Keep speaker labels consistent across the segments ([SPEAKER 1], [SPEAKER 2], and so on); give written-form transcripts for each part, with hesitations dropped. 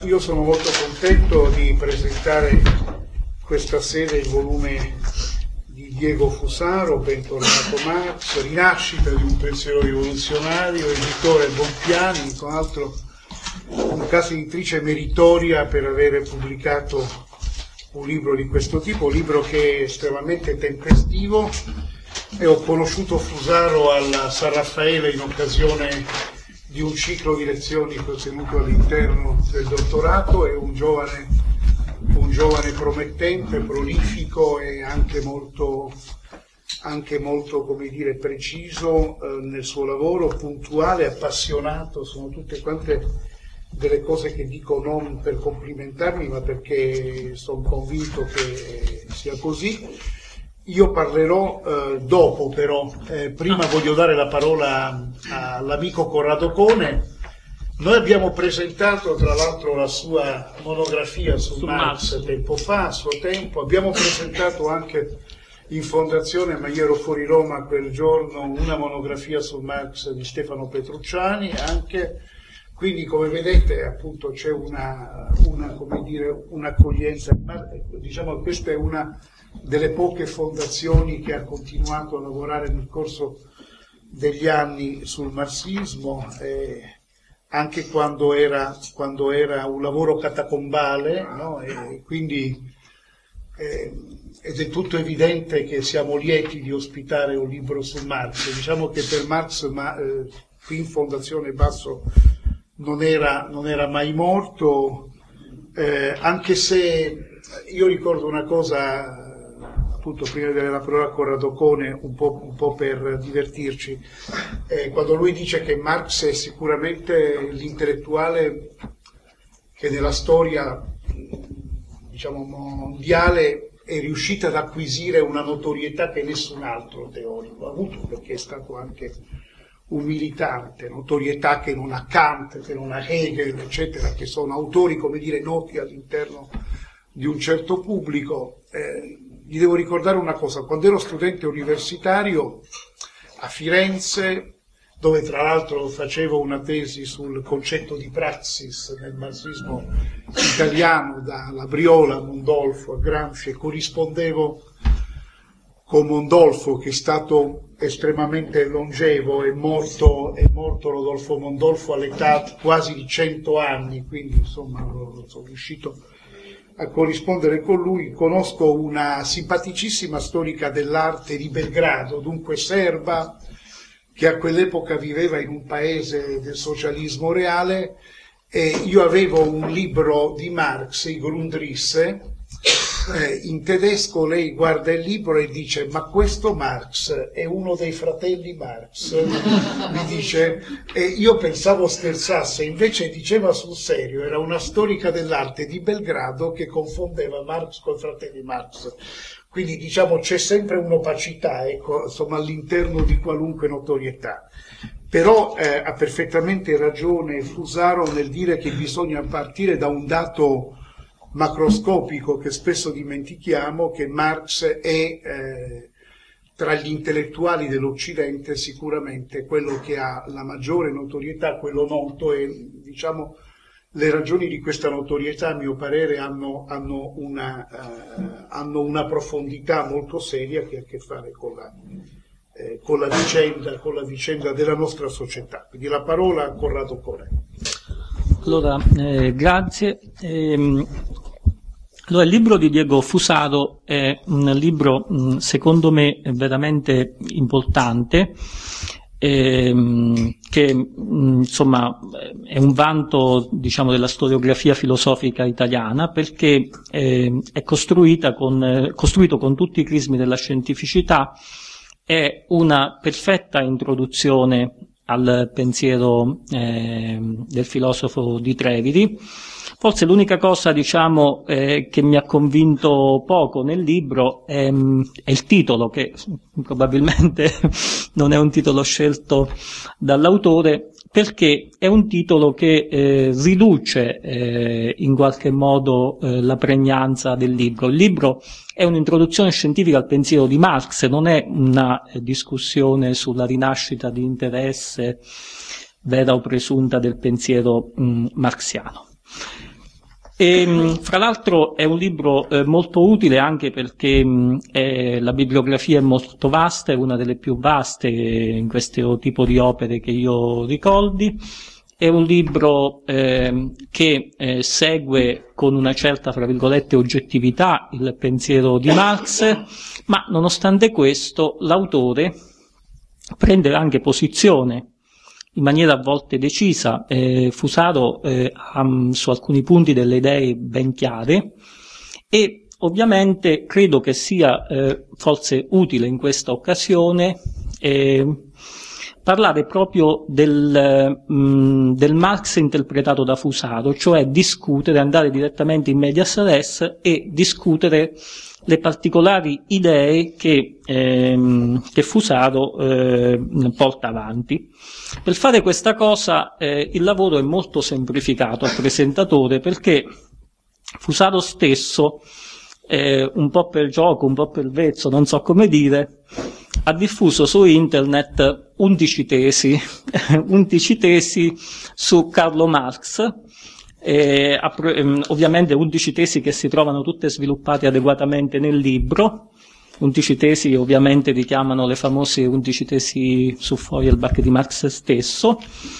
[SPEAKER 1] Io sono molto contento di presentare questa sera il volume di Diego Fusaro, Bentornato Marx, rinascita di un pensiero rivoluzionario, editore Bonpiani, tra l'altro una casa editrice meritoria per avere pubblicato un libro di questo tipo, un libro che è estremamente tempestivo, e ho conosciuto Fusaro alla San Raffaele in occasione di un ciclo di lezioni che ho tenuto all'interno del dottorato. È un giovane promettente, prolifico e anche molto come dire, preciso nel suo lavoro, puntuale, appassionato. Sono tutte quante delle cose che dico non per complimentarmi, ma perché sono convinto che sia così. Io parlerò dopo, però prima voglio dare la parola all'amico Corrado Cone. Noi abbiamo presentato tra l'altro la sua monografia su Marx tempo fa, a suo tempo. Abbiamo presentato anche in Fondazione, ma io ero fuori Roma quel giorno, una monografia su Marx di Stefano Petrucciani anche. Quindi, come vedete, appunto c'è un'accoglienza. Diciamo, questa è una delle poche fondazioni che ha continuato a lavorare nel corso degli anni sul marxismo, anche quando era un lavoro catacombale, no? E quindi ed è tutto evidente che siamo lieti di ospitare un libro su Marx. Diciamo che per Marx qui in Fondazione Basso non era mai morto, anche se io ricordo una cosa, appunto prima di dare la parola a Corrado Cone, un po' per divertirci, quando lui dice che Marx è sicuramente l'intellettuale che nella storia, diciamo, mondiale è riuscito ad acquisire una notorietà che nessun altro teorico ha avuto, perché è stato anche un militante, notorietà che non ha Kant, che non ha Hegel, eccetera, che sono autori, come dire, noti all'interno di un certo pubblico. Gli devo ricordare una cosa: quando ero studente universitario a Firenze, dove tra l'altro facevo una tesi sul concetto di praxis nel marxismo italiano, da Labriola a Mondolfo a Gramsci, e corrispondevo con Mondolfo, che è stato estremamente longevo. È morto Rodolfo Mondolfo all'età quasi di 100 anni, quindi insomma sono riuscito a corrispondere con lui. Conosco una simpaticissima storica dell'arte di Belgrado, dunque serba, che a quell'epoca viveva in un paese del socialismo reale, e io avevo un libro di Marx, i Grundrisse, in tedesco. Lei guarda il libro e dice: ma questo Marx è uno dei fratelli Marx? Mi dice, e io pensavo scherzasse, invece diceva sul serio. Era una storica dell'arte di Belgrado che confondeva Marx con i fratelli Marx. Quindi, diciamo, c'è sempre un'opacità, ecco, insomma, all'interno di qualunque notorietà. Però ha perfettamente ragione Fusaro nel dire che bisogna partire da un dato macroscopico che spesso dimentichiamo, che Marx è tra gli intellettuali dell'Occidente sicuramente quello che ha la maggiore notorietà, quello noto, e diciamo le ragioni di questa notorietà, a mio parere, hanno una profondità molto seria che ha a che fare con la vicenda della nostra società. Quindi la parola a Corrado Cone.
[SPEAKER 2] Allora, grazie. Allora, il libro di Diego Fusaro è un libro, secondo me, veramente importante, che insomma è un vanto, diciamo, della storiografia filosofica italiana, perché è costruito con tutti i crismi della scientificità. È una perfetta introduzione al pensiero del filosofo di Trevidi. Forse l'unica cosa, diciamo, che mi ha convinto poco nel libro è il titolo, che probabilmente non è un titolo scelto dall'autore, perché è un titolo che riduce in qualche modo la pregnanza del libro. Il libro è un'introduzione scientifica al pensiero di Marx, non è una discussione sulla rinascita di interesse vera o presunta del pensiero marxiano. E, fra l'altro è un libro molto utile anche perché la bibliografia è molto vasta, è una delle più vaste in questo tipo di opere che io ricordi. È un libro che segue con una certa, fra virgolette, oggettività il pensiero di Marx, ma nonostante questo l'autore prende anche posizione in maniera a volte decisa. Fusaro ha su alcuni punti delle idee ben chiare e ovviamente credo che sia forse utile in questa occasione parlare proprio del Marx interpretato da Fusaro, cioè discutere, andare direttamente in medias res e discutere le particolari idee che Fusaro porta avanti. Per fare questa cosa il lavoro è molto semplificato al presentatore, perché Fusaro stesso, un po' per gioco, un po' per vezzo, non so come dire, ha diffuso su internet 11 tesi, 11 tesi su Carlo Marx, ovviamente 11 tesi che si trovano tutte sviluppate adeguatamente nel libro. 11 tesi ovviamente richiamano le famose 11 tesi su Feuerbach di Marx stesso,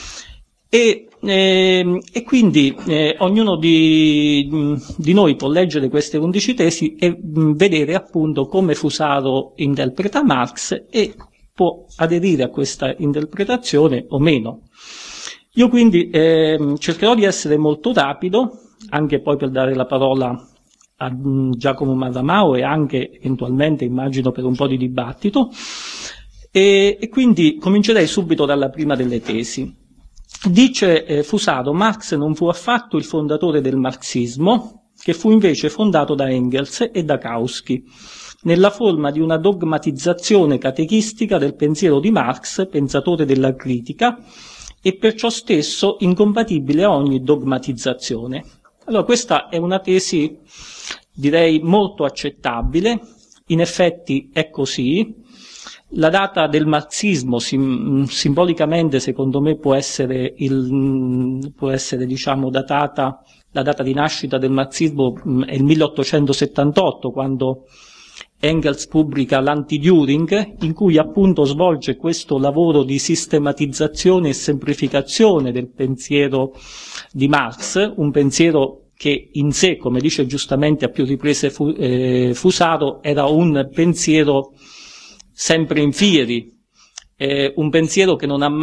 [SPEAKER 2] e quindi ognuno di noi può leggere queste 11 tesi e vedere appunto come Fusaro interpreta Marx e può aderire a questa interpretazione o meno. Io quindi cercherò di essere molto rapido, anche poi per dare la parola a Giacomo Maramao e anche eventualmente immagino per un po' di dibattito, e quindi comincerei subito dalla prima delle tesi. Dice Fusaro: Marx non fu affatto il fondatore del marxismo, che fu invece fondato da Engels e da Kautsky, nella forma di una dogmatizzazione catechistica del pensiero di Marx, pensatore della critica, e perciò stesso incompatibile a ogni dogmatizzazione. Allora, questa è una tesi, direi, molto accettabile. In effetti è così. La data del marxismo simbolicamente, secondo me, può essere diciamo datata, la data di nascita del marxismo è il 1878, quando Engels pubblica l'Anti-Düring, in cui appunto svolge questo lavoro di sistematizzazione e semplificazione del pensiero di Marx, un pensiero che in sé, come dice giustamente a più riprese Fusaro, era un pensiero sempre in fieri, un pensiero che non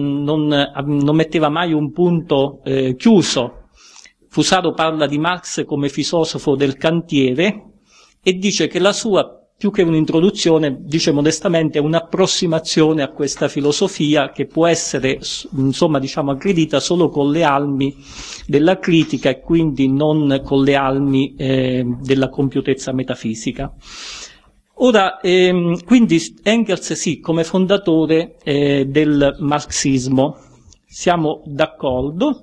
[SPEAKER 2] metteva mai un punto chiuso. Fusaro parla di Marx come filosofo del cantiere e dice che la sua, più che un'introduzione, dice modestamente, è un'approssimazione a questa filosofia che può essere, insomma, diciamo, aggredita solo con le armi della critica e quindi non con le armi della compiutezza metafisica. Ora, quindi Engels sì, come fondatore del marxismo, siamo d'accordo.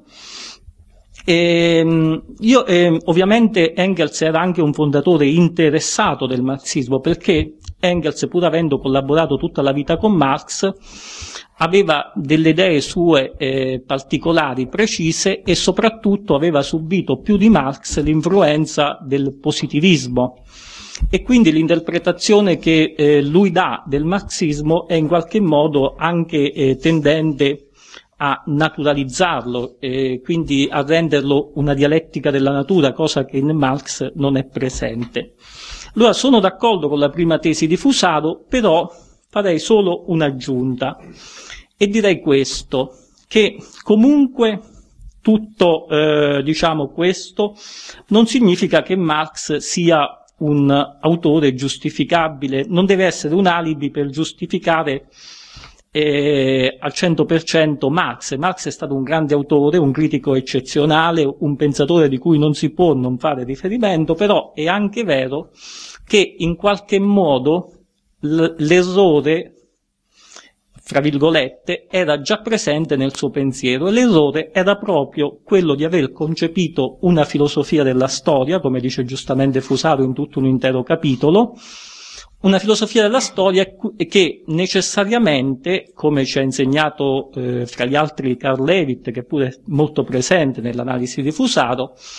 [SPEAKER 2] Ovviamente Engels era anche un fondatore interessato del marxismo, perché Engels, pur avendo collaborato tutta la vita con Marx, aveva delle idee sue particolari, precise, e soprattutto aveva subito più di Marx l'influenza del positivismo. E quindi l'interpretazione che lui dà del marxismo è in qualche modo anche tendente a naturalizzarlo, quindi a renderlo una dialettica della natura, cosa che in Marx non è presente. Allora sono d'accordo con la prima tesi di Fusaro, però farei solo un'aggiunta e direi questo, che comunque tutto diciamo questo non significa che Marx sia un autore giustificabile, non deve essere un alibi per giustificare al 100% Marx. Marx è stato un grande autore, un critico eccezionale, un pensatore di cui non si può non fare riferimento, però è anche vero che in qualche modo l'errore, fra virgolette, era già presente nel suo pensiero, e l'errore era proprio quello di aver concepito una filosofia della storia, come dice giustamente Fusaro in tutto un intero capitolo, una filosofia della storia che necessariamente, come ci ha insegnato fra gli altri Karl Levitt, che pure è molto presente nell'analisi di Fusaro,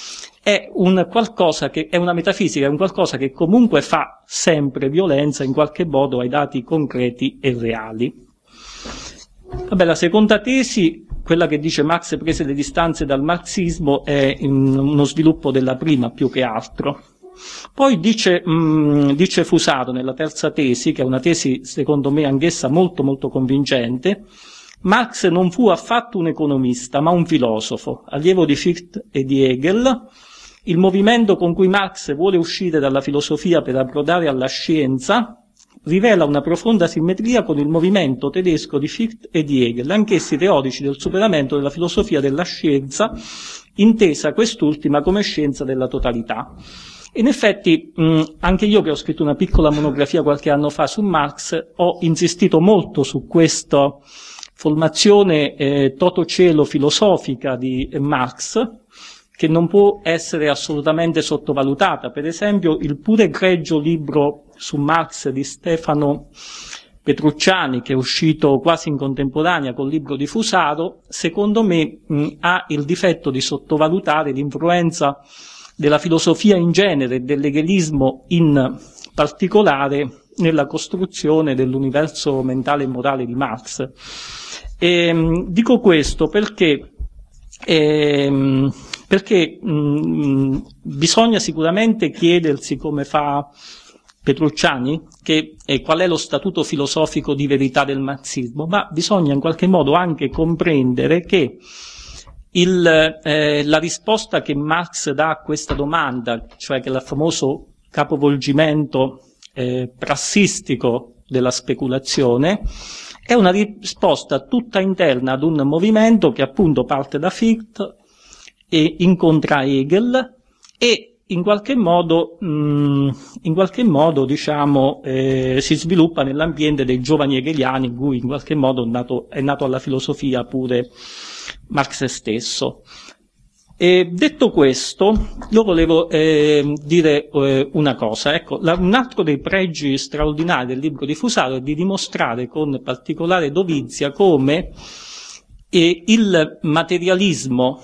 [SPEAKER 2] è una metafisica, è un qualcosa che comunque fa sempre violenza in qualche modo ai dati concreti e reali. Vabbè, la seconda tesi, quella che dice Marx prese le distanze dal marxismo, è uno sviluppo della prima più che altro. Poi dice Fusaro nella terza tesi, che è una tesi secondo me anch'essa molto molto convincente: Marx non fu affatto un economista, ma un filosofo, allievo di Fichte e di Hegel. Il movimento con cui Marx vuole uscire dalla filosofia per approdare alla scienza rivela una profonda simmetria con il movimento tedesco di Fichte e di Hegel, anch'essi teorici del superamento della filosofia della scienza, intesa quest'ultima come scienza della totalità. In effetti, anche io, che ho scritto una piccola monografia qualche anno fa su Marx, ho insistito molto su questa formazione toto-cielo filosofica di Marx, che non può essere assolutamente sottovalutata. Per esempio, il pure egregio libro su Marx di Stefano Petrucciani, che è uscito quasi in contemporanea col libro di Fusaro, secondo me ha il difetto di sottovalutare l'influenza della filosofia in genere e dell'hegelismo in particolare nella costruzione dell'universo mentale e morale di Marx. Dico questo perché bisogna sicuramente chiedersi, come fa Petrucciani, qual è lo statuto filosofico di verità del marxismo, ma bisogna in qualche modo anche comprendere che la risposta che Marx dà a questa domanda, cioè che il famoso capovolgimento prassistico della speculazione, è una risposta tutta interna ad un movimento che appunto parte da Fichte e incontra Hegel e in qualche modo diciamo si sviluppa nell'ambiente dei giovani hegeliani, in cui in qualche modo è nato alla filosofia pure Marx stesso. Detto questo, io volevo dire una cosa. Ecco, un altro dei pregi straordinari del libro di Fusaro è di dimostrare con particolare dovizia come il materialismo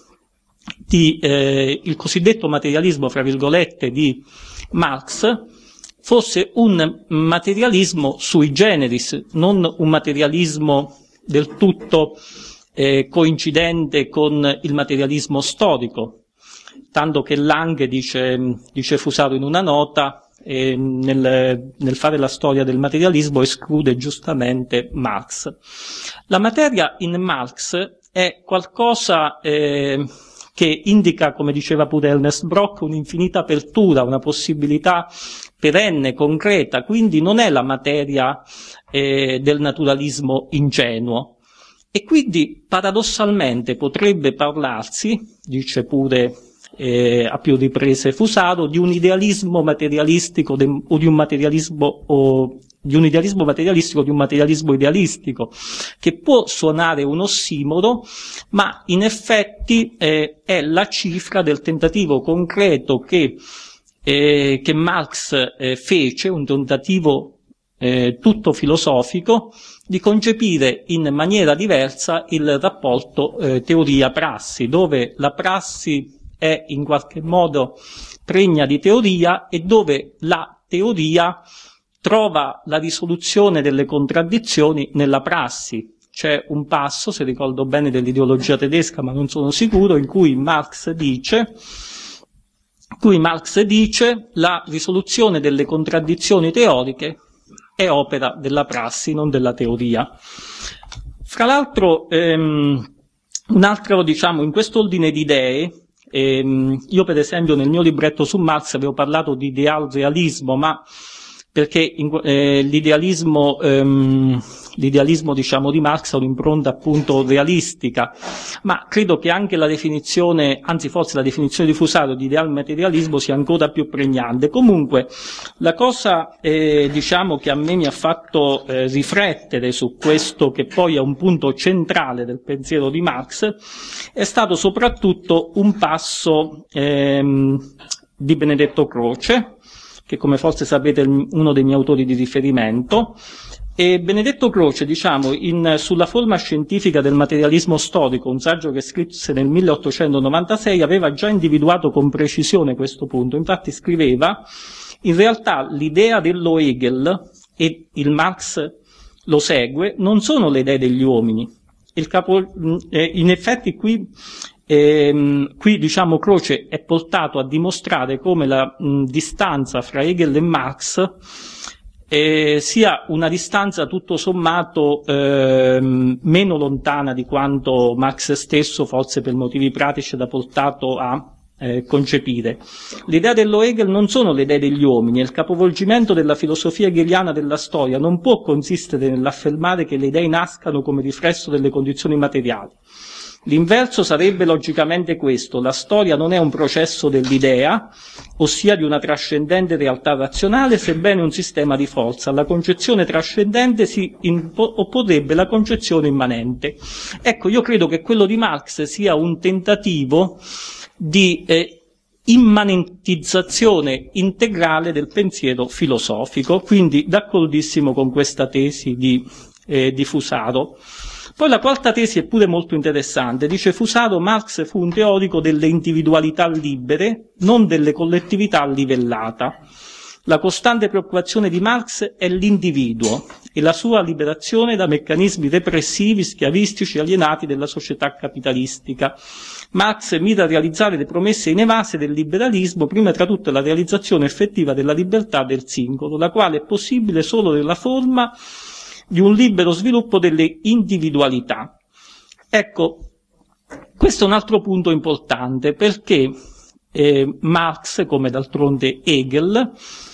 [SPEAKER 2] il cosiddetto materialismo, fra virgolette, di Marx fosse un materialismo sui generis, non un materialismo del tutto coincidente con il materialismo storico, tanto che Lange dice Fusaro in una nota, nel fare la storia del materialismo esclude giustamente Marx. La materia in Marx è qualcosa che indica, come diceva pure Ernest Bloch, un'infinita apertura, una possibilità perenne, concreta, quindi non è la materia del naturalismo ingenuo. E quindi paradossalmente potrebbe parlarsi, dice pure a più riprese Fusaro, di un idealismo materialistico o di un materialismo materialistico, di un materialismo idealistico, che può suonare un ossimoro, ma in effetti è la cifra del tentativo concreto che Marx fece, un tentativo tutto filosofico, di concepire in maniera diversa il rapporto teoria-prassi, dove la prassi è in qualche modo pregna di teoria e dove la teoria trova la risoluzione delle contraddizioni nella prassi. C'è un passo, se ricordo bene, dell'ideologia tedesca, ma non sono sicuro, in cui Marx dice la risoluzione delle contraddizioni teoriche è opera della prassi, non della teoria. Fra l'altro, un altro, diciamo, in quest'ordine di idee, io per esempio nel mio libretto su Marx avevo parlato di ideal realismo, ma perché l'idealismo diciamo di Marx ha un'impronta appunto realistica, ma credo che anche la definizione, anzi forse la definizione di Fusaro di ideal materialismo sia ancora più pregnante. Comunque la cosa diciamo che a me mi ha fatto riflettere su questo, che poi è un punto centrale del pensiero di Marx, è stato soprattutto un passo di Benedetto Croce, che come forse sapete è uno dei miei autori di riferimento, E Benedetto Croce, diciamo, sulla forma scientifica del materialismo storico, un saggio che scrisse nel 1896, aveva già individuato con precisione questo punto. Infatti scriveva: in realtà l'idea dello Hegel, e il Marx lo segue, non sono le idee degli uomini. In effetti qui diciamo Croce è portato a dimostrare come la distanza fra Hegel e Marx sia una distanza tutto sommato meno lontana di quanto Marx stesso, forse per motivi pratici, era portato a concepire. L'idea dello Hegel non sono le idee degli uomini, e il capovolgimento della filosofia hegeliana della storia non può consistere nell'affermare che le idee nascano come riflesso delle condizioni materiali. L'inverso sarebbe logicamente questo: la storia non è un processo dell'idea, ossia di una trascendente realtà razionale, sebbene un sistema di forza. Alla concezione trascendente si opporrebbe la concezione immanente. Ecco, io credo che quello di Marx sia un tentativo di immanentizzazione integrale del pensiero filosofico, quindi d'accordissimo con questa tesi di Fusaro. Poi la quarta tesi è pure molto interessante. Dice Fusaro: Marx fu un teorico delle individualità libere, non delle collettività livellata. La costante preoccupazione di Marx è l'individuo e la sua liberazione da meccanismi repressivi, schiavistici, alienati della società capitalistica. Marx mira a realizzare le promesse inevase del liberalismo, prima tra tutte la realizzazione effettiva della libertà del singolo, la quale è possibile solo nella forma di un libero sviluppo delle individualità. Ecco, questo è un altro punto importante, perché Marx, come d'altronde Hegel,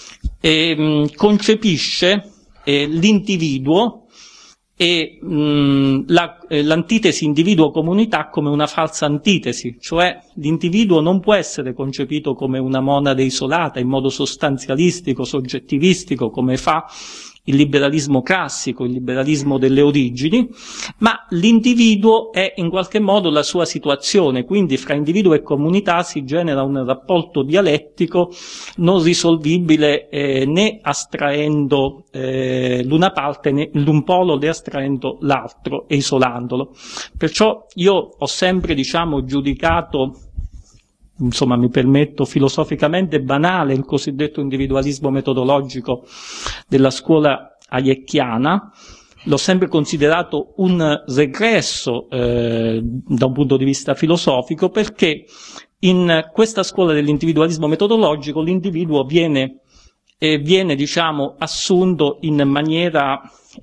[SPEAKER 2] concepisce l'individuo e l'antitesi individuo-comunità come una falsa antitesi, cioè l'individuo non può essere concepito come una monade isolata in modo sostanzialistico, soggettivistico, come fa il liberalismo classico, il liberalismo delle origini, ma l'individuo è in qualche modo la sua situazione, quindi fra individuo e comunità si genera un rapporto dialettico non risolvibile né astraendo l'una parte, né l'un polo, né astraendo l'altro e isolandolo. Perciò io ho sempre, diciamo, giudicato, insomma mi permetto, filosoficamente banale il cosiddetto individualismo metodologico della scuola hayeckiana. L'ho sempre considerato un regresso da un punto di vista filosofico, perché in questa scuola dell'individualismo metodologico l'individuo viene diciamo assunto in maniera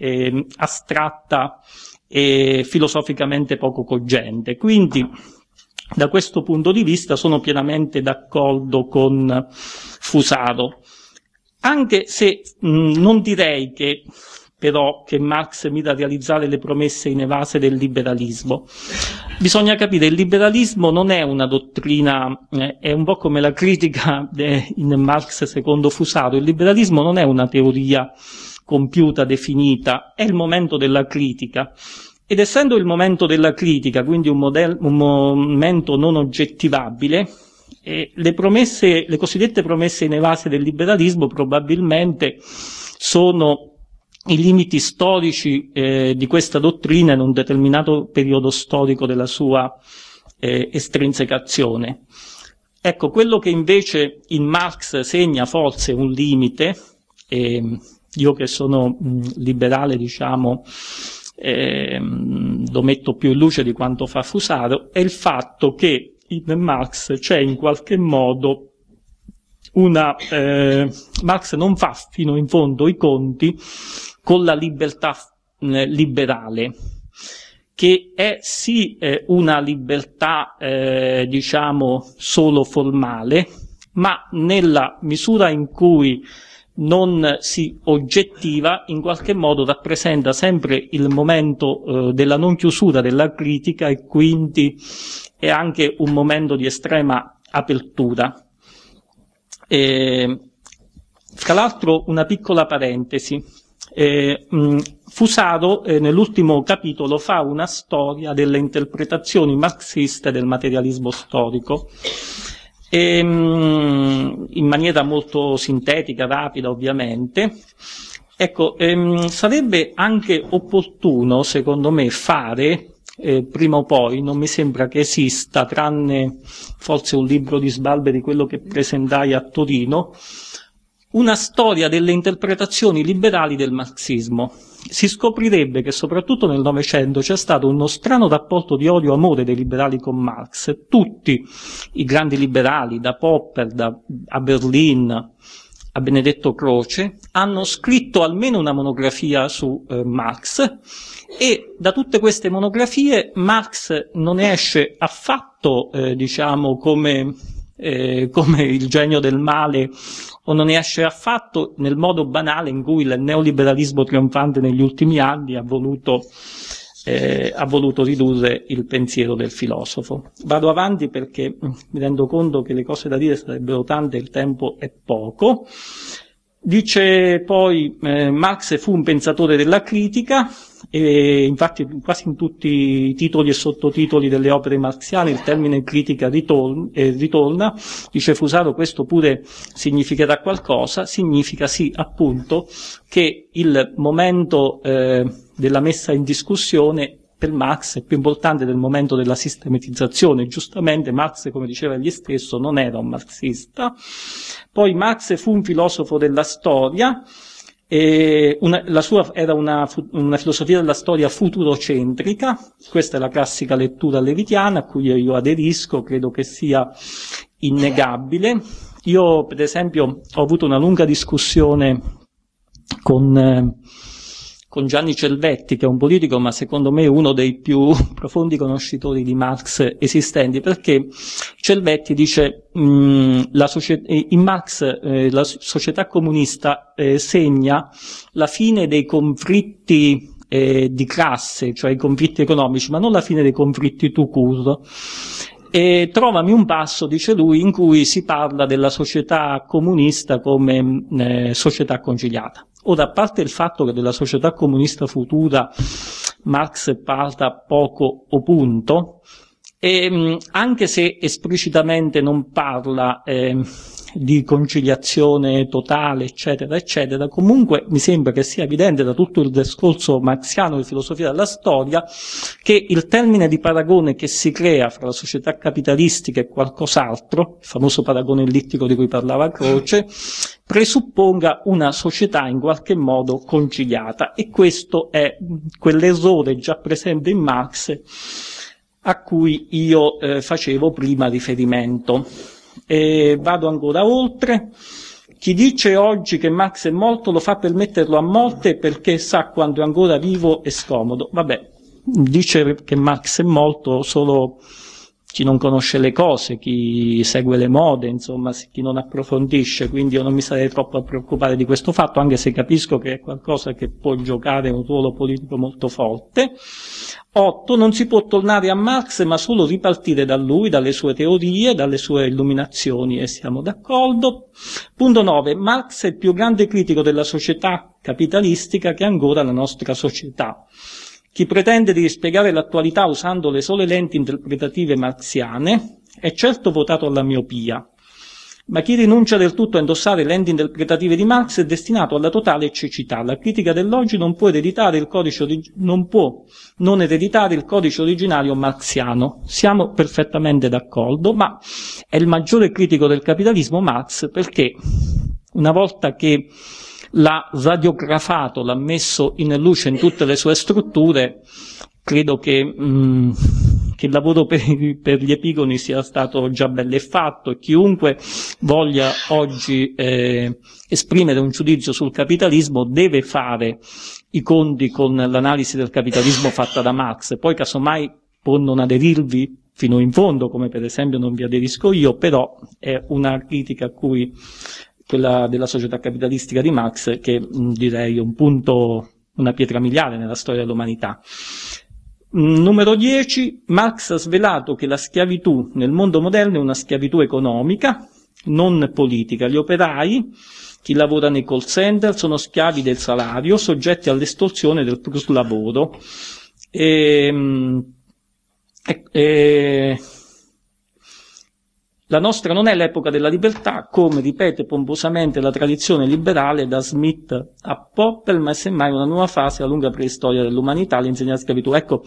[SPEAKER 2] astratta e filosoficamente poco cogente. Quindi da questo punto di vista sono pienamente d'accordo con Fusaro, anche se non direi che però che Marx mira a realizzare le promesse inevase del liberalismo. Bisogna capire, il liberalismo non è una dottrina, è un po' come la critica in Marx secondo Fusaro. Il liberalismo non è una teoria compiuta, definita, è il momento della critica. Ed essendo il momento della critica, quindi un momento non oggettivabile, le cosiddette promesse inevase del liberalismo probabilmente sono i limiti storici di questa dottrina in un determinato periodo storico della sua estrinsecazione. Ecco, quello che invece in Marx segna forse un limite, io che sono liberale, diciamo, lo metto più in luce di quanto fa Fusaro, è il fatto che in Marx c'è in qualche modo Marx non fa fino in fondo i conti con la libertà liberale, che è sì una libertà diciamo solo formale, ma nella misura in cui non si oggettiva, in qualche modo rappresenta sempre il momento della non chiusura della critica, e quindi è anche un momento di estrema apertura. Fra l'altro, una piccola parentesi, Fusaro nell'ultimo capitolo fa una storia delle interpretazioni marxiste del materialismo storico, in maniera molto sintetica, rapida ovviamente, Ecco, sarebbe anche opportuno, secondo me, fare, prima o poi, non mi sembra che esista, tranne forse un libro di Sbalberi, quello che presentai a Torino, una storia delle interpretazioni liberali del marxismo. Si scoprirebbe che soprattutto nel Novecento c'è stato uno strano rapporto di odio-amore dei liberali con Marx. Tutti i grandi liberali, da Popper, a Berlin, a Benedetto Croce, hanno scritto almeno una monografia su Marx, e da tutte queste monografie Marx non esce affatto, diciamo, come il genio del male, o non esce affatto nel modo banale in cui il neoliberalismo trionfante negli ultimi anni ha voluto ridurre il pensiero del filosofo. Vado avanti perché mi rendo conto che le cose da dire sarebbero tante e il tempo è poco. Dice poi Marx fu un pensatore della critica, e infatti quasi in tutti i titoli e sottotitoli delle opere marxiane il termine critica ritorna. Dice Fusaro: questo pure significherà qualcosa. Significa sì, appunto, che il momento della messa in discussione per Marx è più importante del momento della sistematizzazione. Giustamente Marx, come diceva egli stesso, non era un marxista. Poi Marx fu un filosofo della storia, la sua era una filosofia della storia futurocentrica. Questa è la classica lettura levitiana a cui io aderisco, credo che sia innegabile. Io, per esempio, ho avuto una lunga discussione con Gianni Celvetti, che è un politico, ma secondo me uno dei più profondi conoscitori di Marx esistenti, perché Celvetti dice in Marx la società comunista segna la fine dei conflitti di classe, cioè i conflitti economici, ma non la fine dei conflitti tout court. E trovami un passo, dice lui, in cui si parla della società comunista come società conciliata. Ora, a parte il fatto che della società comunista futura Marx parla poco o punto, anche se esplicitamente non parla di conciliazione totale, eccetera, eccetera, comunque mi sembra che sia evidente da tutto il discorso marxiano di filosofia della storia che il termine di paragone che si crea fra la società capitalistica e qualcos'altro, il famoso paragone ellittico di cui parlava Croce, presupponga una società in qualche modo conciliata, e questo è quell'errore già presente in Marx a cui io facevo prima riferimento. E vado ancora oltre. Chi dice oggi che Marx è morto lo fa per metterlo a morte perché sa quando è ancora vivo e scomodo. Vabbè, dice che Marx è morto solo chi non conosce le cose, chi segue le mode, insomma, chi non approfondisce, quindi io non mi sarei troppo a preoccupare di questo fatto, anche se capisco che è qualcosa che può giocare un ruolo politico molto forte. 8. Non si può tornare a Marx, ma solo ripartire da lui, dalle sue teorie, dalle sue illuminazioni, e siamo d'accordo. Punto 9. Marx è il più grande critico della società capitalistica che ha ancora la nostra società. Chi pretende di spiegare l'attualità usando le sole lenti interpretative marxiane è certo votato alla miopia, ma chi rinuncia del tutto a indossare lenti interpretative di Marx è destinato alla totale cecità. La critica dell'oggi non può non ereditare il codice originario marxiano. Siamo perfettamente d'accordo, ma è il maggiore critico del capitalismo Marx, perché una volta che l'ha radiografato, l'ha messo in luce in tutte le sue strutture, credo che il lavoro per gli epigoni sia stato già bello fatto, e chiunque voglia oggi esprimere un giudizio sul capitalismo deve fare i conti con l'analisi del capitalismo fatta da Marx. Poi casomai può non aderirvi fino in fondo, come per esempio non vi aderisco io, però è una critica a cui quella della società capitalistica di Marx che direi un punto, una pietra miliare nella storia dell'umanità. Numero 10, Marx ha svelato che la schiavitù nel mondo moderno è una schiavitù economica, non politica. Gli operai, chi lavora nei call center, sono schiavi del salario, soggetti all'estorsione del plus lavoro. La nostra non è l'epoca della libertà, come ripete pomposamente la tradizione liberale da Smith a Popper, ma è semmai una nuova fase, la lunga preistoria dell'umanità, l'insegna la schiavitù. Ecco,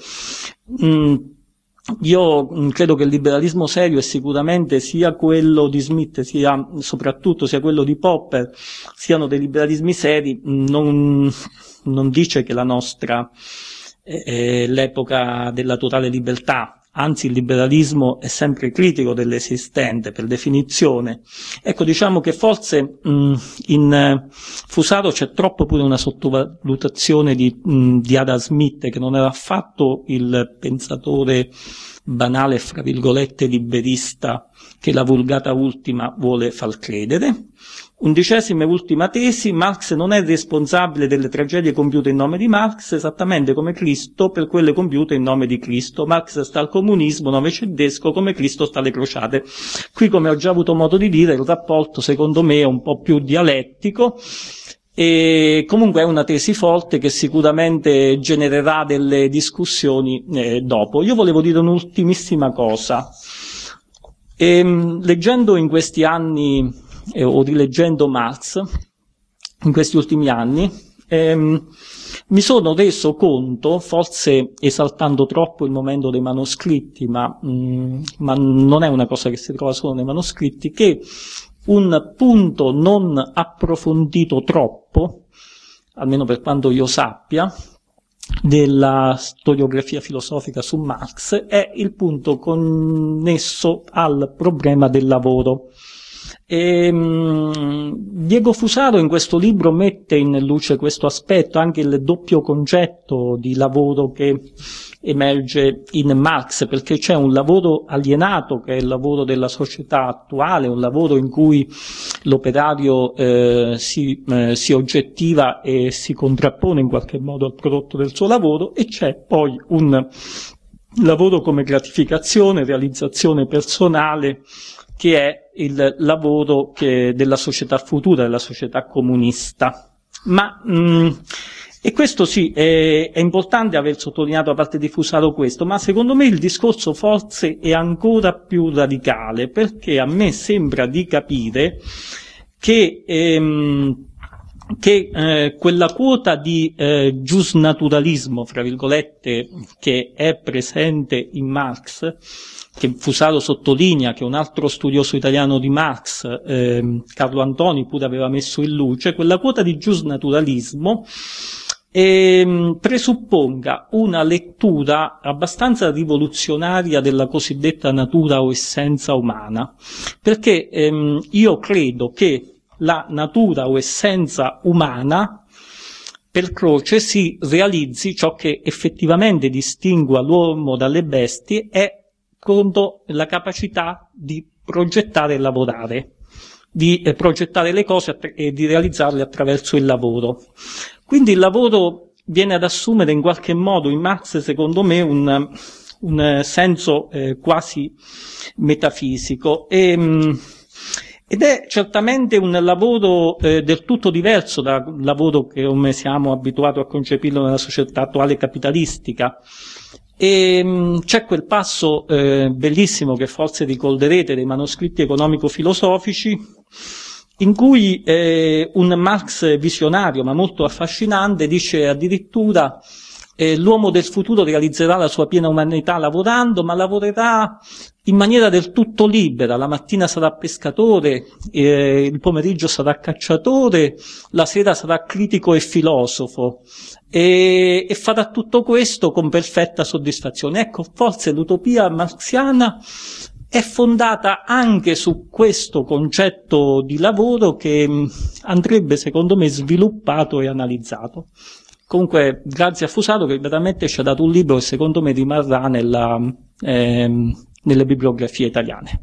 [SPEAKER 2] io credo che il liberalismo serio è sicuramente sia quello di Smith, soprattutto sia quello di Popper, siano dei liberalismi seri. Non dice che la nostra è l'epoca della totale libertà. Anzi, il liberalismo è sempre critico dell'esistente, per definizione. Ecco, diciamo che forse in Fusaro c'è troppo pure una sottovalutazione di Adam Smith, che non era affatto il pensatore banale, fra virgolette, liberista che la Vulgata ultima vuole far credere. 11ª e ultima tesi: Marx non è responsabile delle tragedie compiute in nome di Marx, esattamente come Cristo per quelle compiute in nome di Cristo. Marx sta al comunismo novecentesco come Cristo sta alle crociate. Qui, come ho già avuto modo di dire, il rapporto secondo me è un po' più dialettico, e comunque è una tesi forte che sicuramente genererà delle discussioni dopo. Io volevo dire un'ultimissima cosa. Leggendo in questi anni o rileggendo Marx in questi ultimi anni, mi sono reso conto, forse esaltando troppo il momento dei manoscritti, ma non è una cosa che si trova solo nei manoscritti, che un punto non approfondito troppo, almeno per quanto io sappia, della storiografia filosofica su Marx è il punto connesso al problema del lavoro. Diego Fusaro in questo libro mette in luce questo aspetto, anche il doppio concetto di lavoro che emerge in Marx, perché c'è un lavoro alienato che è il lavoro della società attuale, un lavoro in cui l'operario si oggettiva e si contrappone in qualche modo al prodotto del suo lavoro, e c'è poi un lavoro come gratificazione, realizzazione personale, che è il lavoro della società futura, della società comunista. E questo sì, è importante aver sottolineato da parte di Fusaro questo, ma secondo me il discorso forse è ancora più radicale, perché a me sembra di capire che quella quota di giusnaturalismo, fra virgolette, che è presente in Marx, che Fusaro sottolinea, che un altro studioso italiano di Marx, Carlo Antoni, pure aveva messo in luce, quella quota di giusnaturalismo presupponga una lettura abbastanza rivoluzionaria della cosiddetta natura o essenza umana, perché io credo che la natura o essenza umana per Croce si realizzi, ciò che effettivamente distingua l'uomo dalle bestie è contro la capacità di progettare e lavorare, di progettare le cose e di realizzarle attraverso il lavoro. Quindi il lavoro viene ad assumere in qualche modo in Marx, secondo me, un senso quasi metafisico, ed è certamente un lavoro del tutto diverso dal lavoro che come siamo abituati a concepirlo nella società attuale capitalistica. E c'è quel passo bellissimo che forse ricorderete dei manoscritti economico-filosofici, in cui un Marx visionario ma molto affascinante dice addirittura l'uomo del futuro realizzerà la sua piena umanità lavorando, ma lavorerà in maniera del tutto libera. La mattina sarà pescatore, il pomeriggio sarà cacciatore, la sera sarà critico e filosofo, e farà tutto questo con perfetta soddisfazione. Ecco, forse l'utopia marxiana è fondata anche su questo concetto di lavoro che andrebbe, secondo me, sviluppato e analizzato. Comunque, grazie a Fusaro che veramente ci ha dato un libro che secondo me rimarrà nelle bibliografie italiane.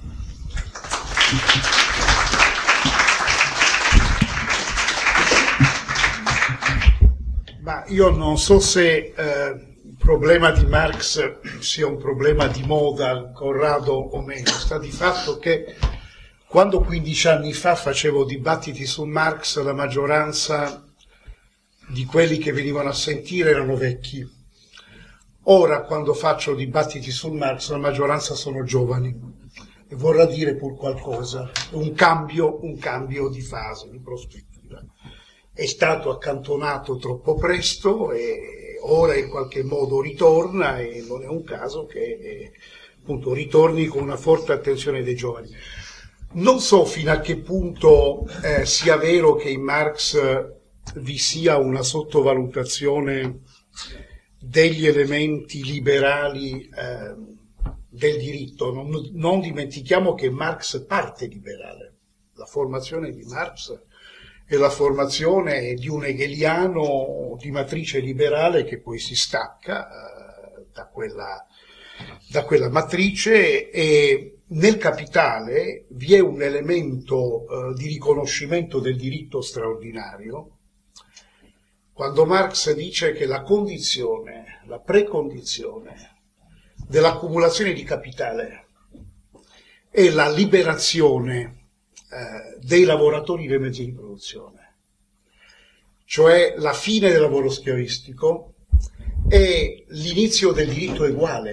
[SPEAKER 1] Ma io non so se il problema di Marx sia un problema di moda, Corrado o meno. Sta di fatto che quando 15 anni fa facevo dibattiti su Marx, la maggioranza di quelli che venivano a sentire erano vecchi. Ora, quando faccio dibattiti su Marx, la maggioranza sono giovani. vorrà dire pur qualcosa, un cambio di fase, di prospettiva. È stato accantonato troppo presto e ora in qualche modo ritorna, e non è un caso che appunto ritorni con una forte attenzione dei giovani. Non so fino a che punto sia vero che in Marx vi sia una sottovalutazione degli elementi liberali del diritto. Non dimentichiamo che Marx parte liberale. La formazione di Marx è la formazione di un hegeliano di matrice liberale che poi si stacca da quella matrice, e nel Capitale vi è un elemento di riconoscimento del diritto straordinario, quando Marx dice che la precondizione dell'accumulazione di capitale è la liberazione dei lavoratori dei mezzi di produzione, cioè la fine del lavoro schiavistico e l'inizio del diritto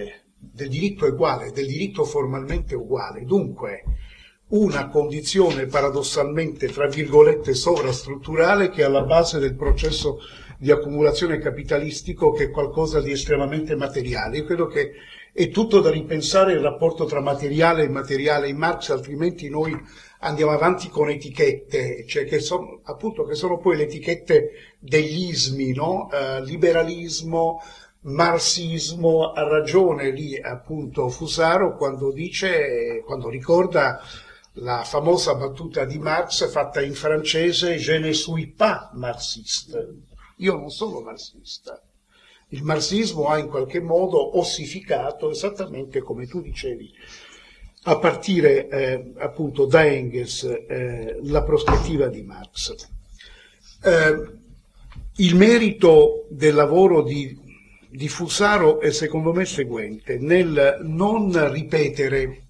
[SPEAKER 1] formalmente uguale. Dunque una condizione paradossalmente, tra virgolette, sovrastrutturale, che è alla base del processo di accumulazione capitalistico, che è qualcosa di estremamente materiale. Io credo che è tutto da ripensare il rapporto tra materiale e immateriale in Marx, altrimenti noi andiamo avanti con etichette, cioè che sono poi le etichette degli ismi, no? Liberalismo, marxismo. Ha ragione lì appunto Fusaro quando ricorda la famosa battuta di Marx fatta in francese: je ne suis pas marxiste. Io non sono marxista. Il marxismo ha in qualche modo ossificato, esattamente come tu dicevi, a partire appunto da Engels, la prospettiva di Marx. Il merito del lavoro di Fusaro è secondo me seguente: nel non ripetere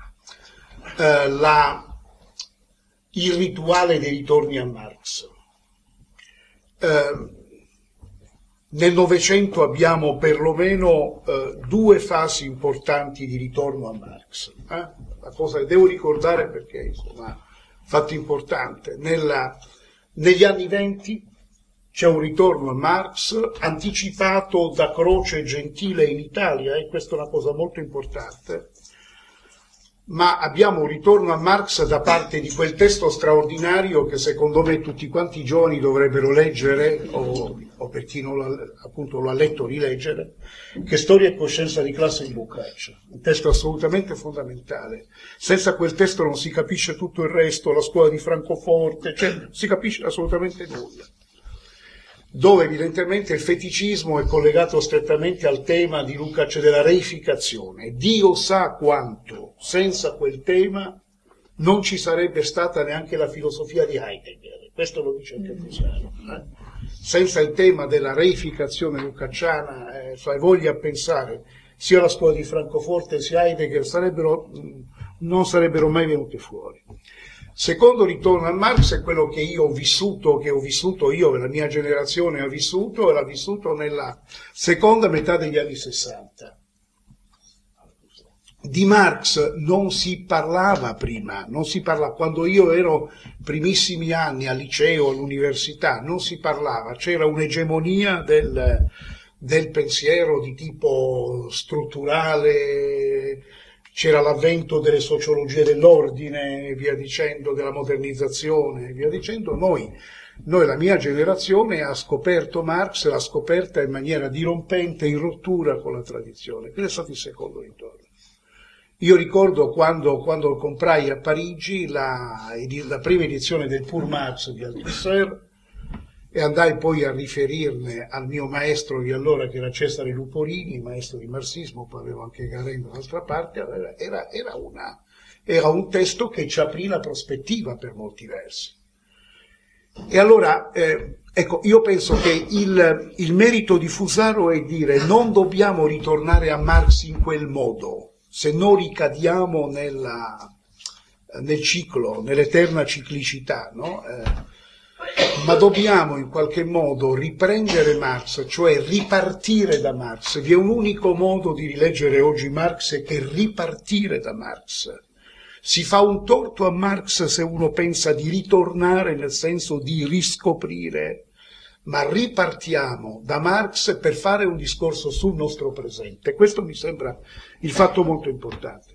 [SPEAKER 1] il rituale dei ritorni a Marx. Nel Novecento abbiamo perlomeno due fasi importanti di ritorno a Marx. La cosa che devo ricordare perché insomma fatto importante. Negli anni '20 c'è un ritorno a Marx anticipato da Croce e Gentile in Italia, e questa è una cosa molto importante. Ma abbiamo un ritorno a Marx da parte di quel testo straordinario che secondo me tutti quanti i giovani dovrebbero leggere, o per chi non lo ha letto rileggere, che è Storia e coscienza di classe di Lukács, un testo assolutamente fondamentale. Senza quel testo non si capisce tutto il resto, la scuola di Francoforte, cioè non si capisce assolutamente nulla, dove evidentemente il feticismo è collegato strettamente al tema di Lukács della reificazione. Dio sa quanto senza quel tema non ci sarebbe stata neanche la filosofia di Heidegger, questo lo dice anche Fusaro. Senza il tema della reificazione lucacciana, voglia a pensare, sia la scuola di Francoforte sia Heidegger non sarebbero mai venute fuori. Secondo ritorno a Marx è quello che io ho vissuto, che la mia generazione ha vissuto, e l'ha vissuto nella seconda metà degli anni '60. Di Marx non si parlava prima, quando io ero primissimi anni al liceo, all'università, non si parlava, c'era un'egemonia del pensiero di tipo strutturale, c'era l'avvento delle sociologie dell'ordine, e via dicendo, della modernizzazione, e via dicendo. Noi, la mia generazione, ha scoperto Marx, l'ha scoperta in maniera dirompente, in rottura con la tradizione. Questo è stato il secondo ritorno. Io ricordo quando comprai a Parigi la prima edizione del Pour Marx di Althusser, e andai poi a riferirne al mio maestro di allora, che era Cesare Luporini, maestro di marxismo, poi avevo anche Garendo dall'altra parte. Era un testo che ci aprì la prospettiva per molti versi. E allora, ecco, io penso che il merito di Fusaro è dire: non dobbiamo ritornare a Marx in quel modo, se non ricadiamo nel ciclo, nell'eterna ciclicità, no? Ma dobbiamo in qualche modo riprendere Marx, cioè ripartire da Marx. Vi è un unico modo di rileggere oggi Marx, che ripartire da Marx. Si fa un torto a Marx se uno pensa di ritornare nel senso di riscoprire, ma ripartiamo da Marx per fare un discorso sul nostro presente. Questo mi sembra il fatto molto importante.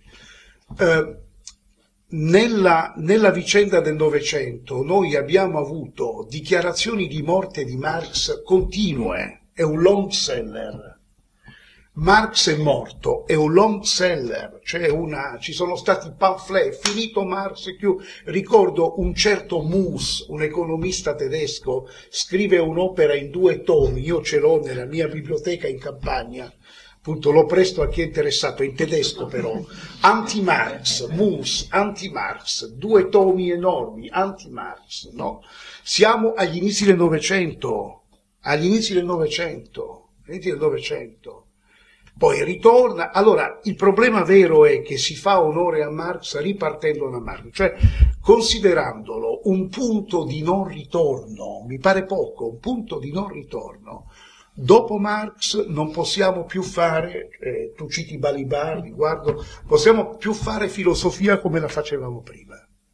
[SPEAKER 1] Nella vicenda del Novecento noi abbiamo avuto dichiarazioni di morte di Marx continue, è un long seller. Marx è morto, è un long seller, ci sono stati pamphlet, finito Marx, ricordo un certo Mus, un economista tedesco, scrive un'opera in 2 tomi, io ce l'ho nella mia biblioteca in campagna, appunto lo presto a chi è interessato, in tedesco però, anti-Marx, Mus, anti-Marx, 2 tomi enormi, anti-Marx, no? Siamo agli inizi del Novecento, poi ritorna. Allora, il problema vero è che si fa onore a Marx ripartendo da Marx, cioè considerandolo un punto di non ritorno, mi pare poco, un punto di non ritorno. Dopo Marx non possiamo più fare, tu citi Balibar, possiamo più fare filosofia come la facevamo prima.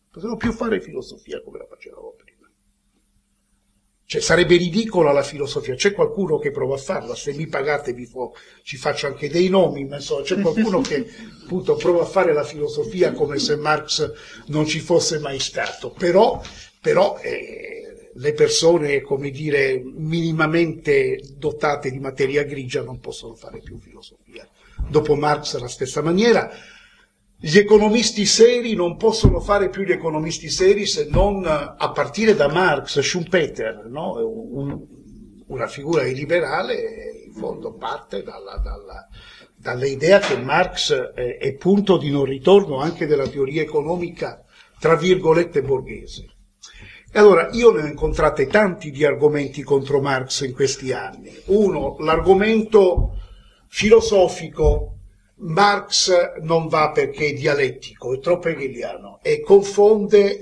[SPEAKER 1] Cioè, sarebbe ridicola la filosofia. C'è qualcuno che prova a farla, se mi pagate ci faccio anche dei nomi, ma insomma c'è qualcuno che appunto prova a fare la filosofia come se Marx non ci fosse mai stato. Però le persone, come dire, minimamente dotate di materia grigia non possono fare più filosofia. Dopo Marx alla stessa maniera. Gli economisti seri non possono fare più gli economisti seri se non a partire da Marx. Schumpeter, no? Una figura illiberale, in fondo parte dall'idea che Marx è punto di non ritorno anche della teoria economica, tra virgolette, borghese. E allora, io ne ho incontrate tanti di argomenti contro Marx in questi anni. Uno, l'argomento filosofico. Marx non va perché è dialettico, è troppo hegeliano e confonde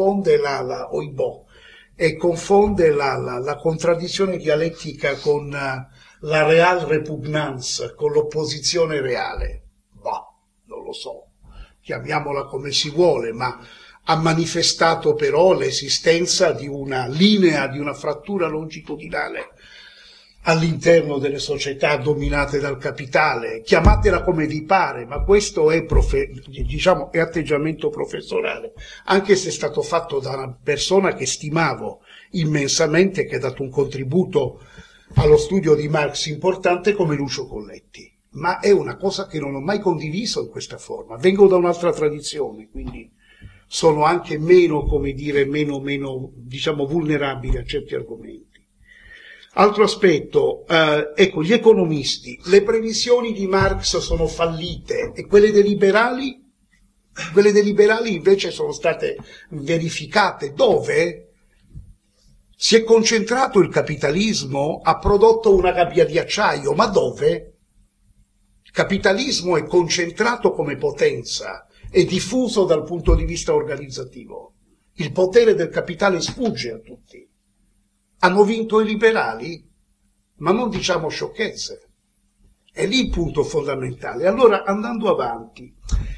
[SPEAKER 1] la contraddizione dialettica con la real repugnance, con l'opposizione reale. Non lo so, chiamiamola come si vuole, ma ha manifestato però l'esistenza di una linea, di una frattura longitudinale all'interno delle società dominate dal capitale, chiamatela come vi pare, ma questo è atteggiamento professorale, anche se è stato fatto da una persona che stimavo immensamente, che ha dato un contributo allo studio di Marx importante come Lucio Colletti, ma è una cosa che non ho mai condiviso in questa forma. Vengo da un'altra tradizione, quindi sono anche meno vulnerabile a certi argomenti. Altro aspetto, gli economisti, le previsioni di Marx sono fallite e quelle dei liberali invece sono state verificate. Dove? Si è concentrato il capitalismo, ha prodotto una gabbia di acciaio, ma dove? Il capitalismo è concentrato come potenza, è diffuso dal punto di vista organizzativo. Il potere del capitale sfugge a tutti. Hanno vinto i liberali? Ma non diciamo sciocchezze. È lì il punto fondamentale. Allora, andando avanti,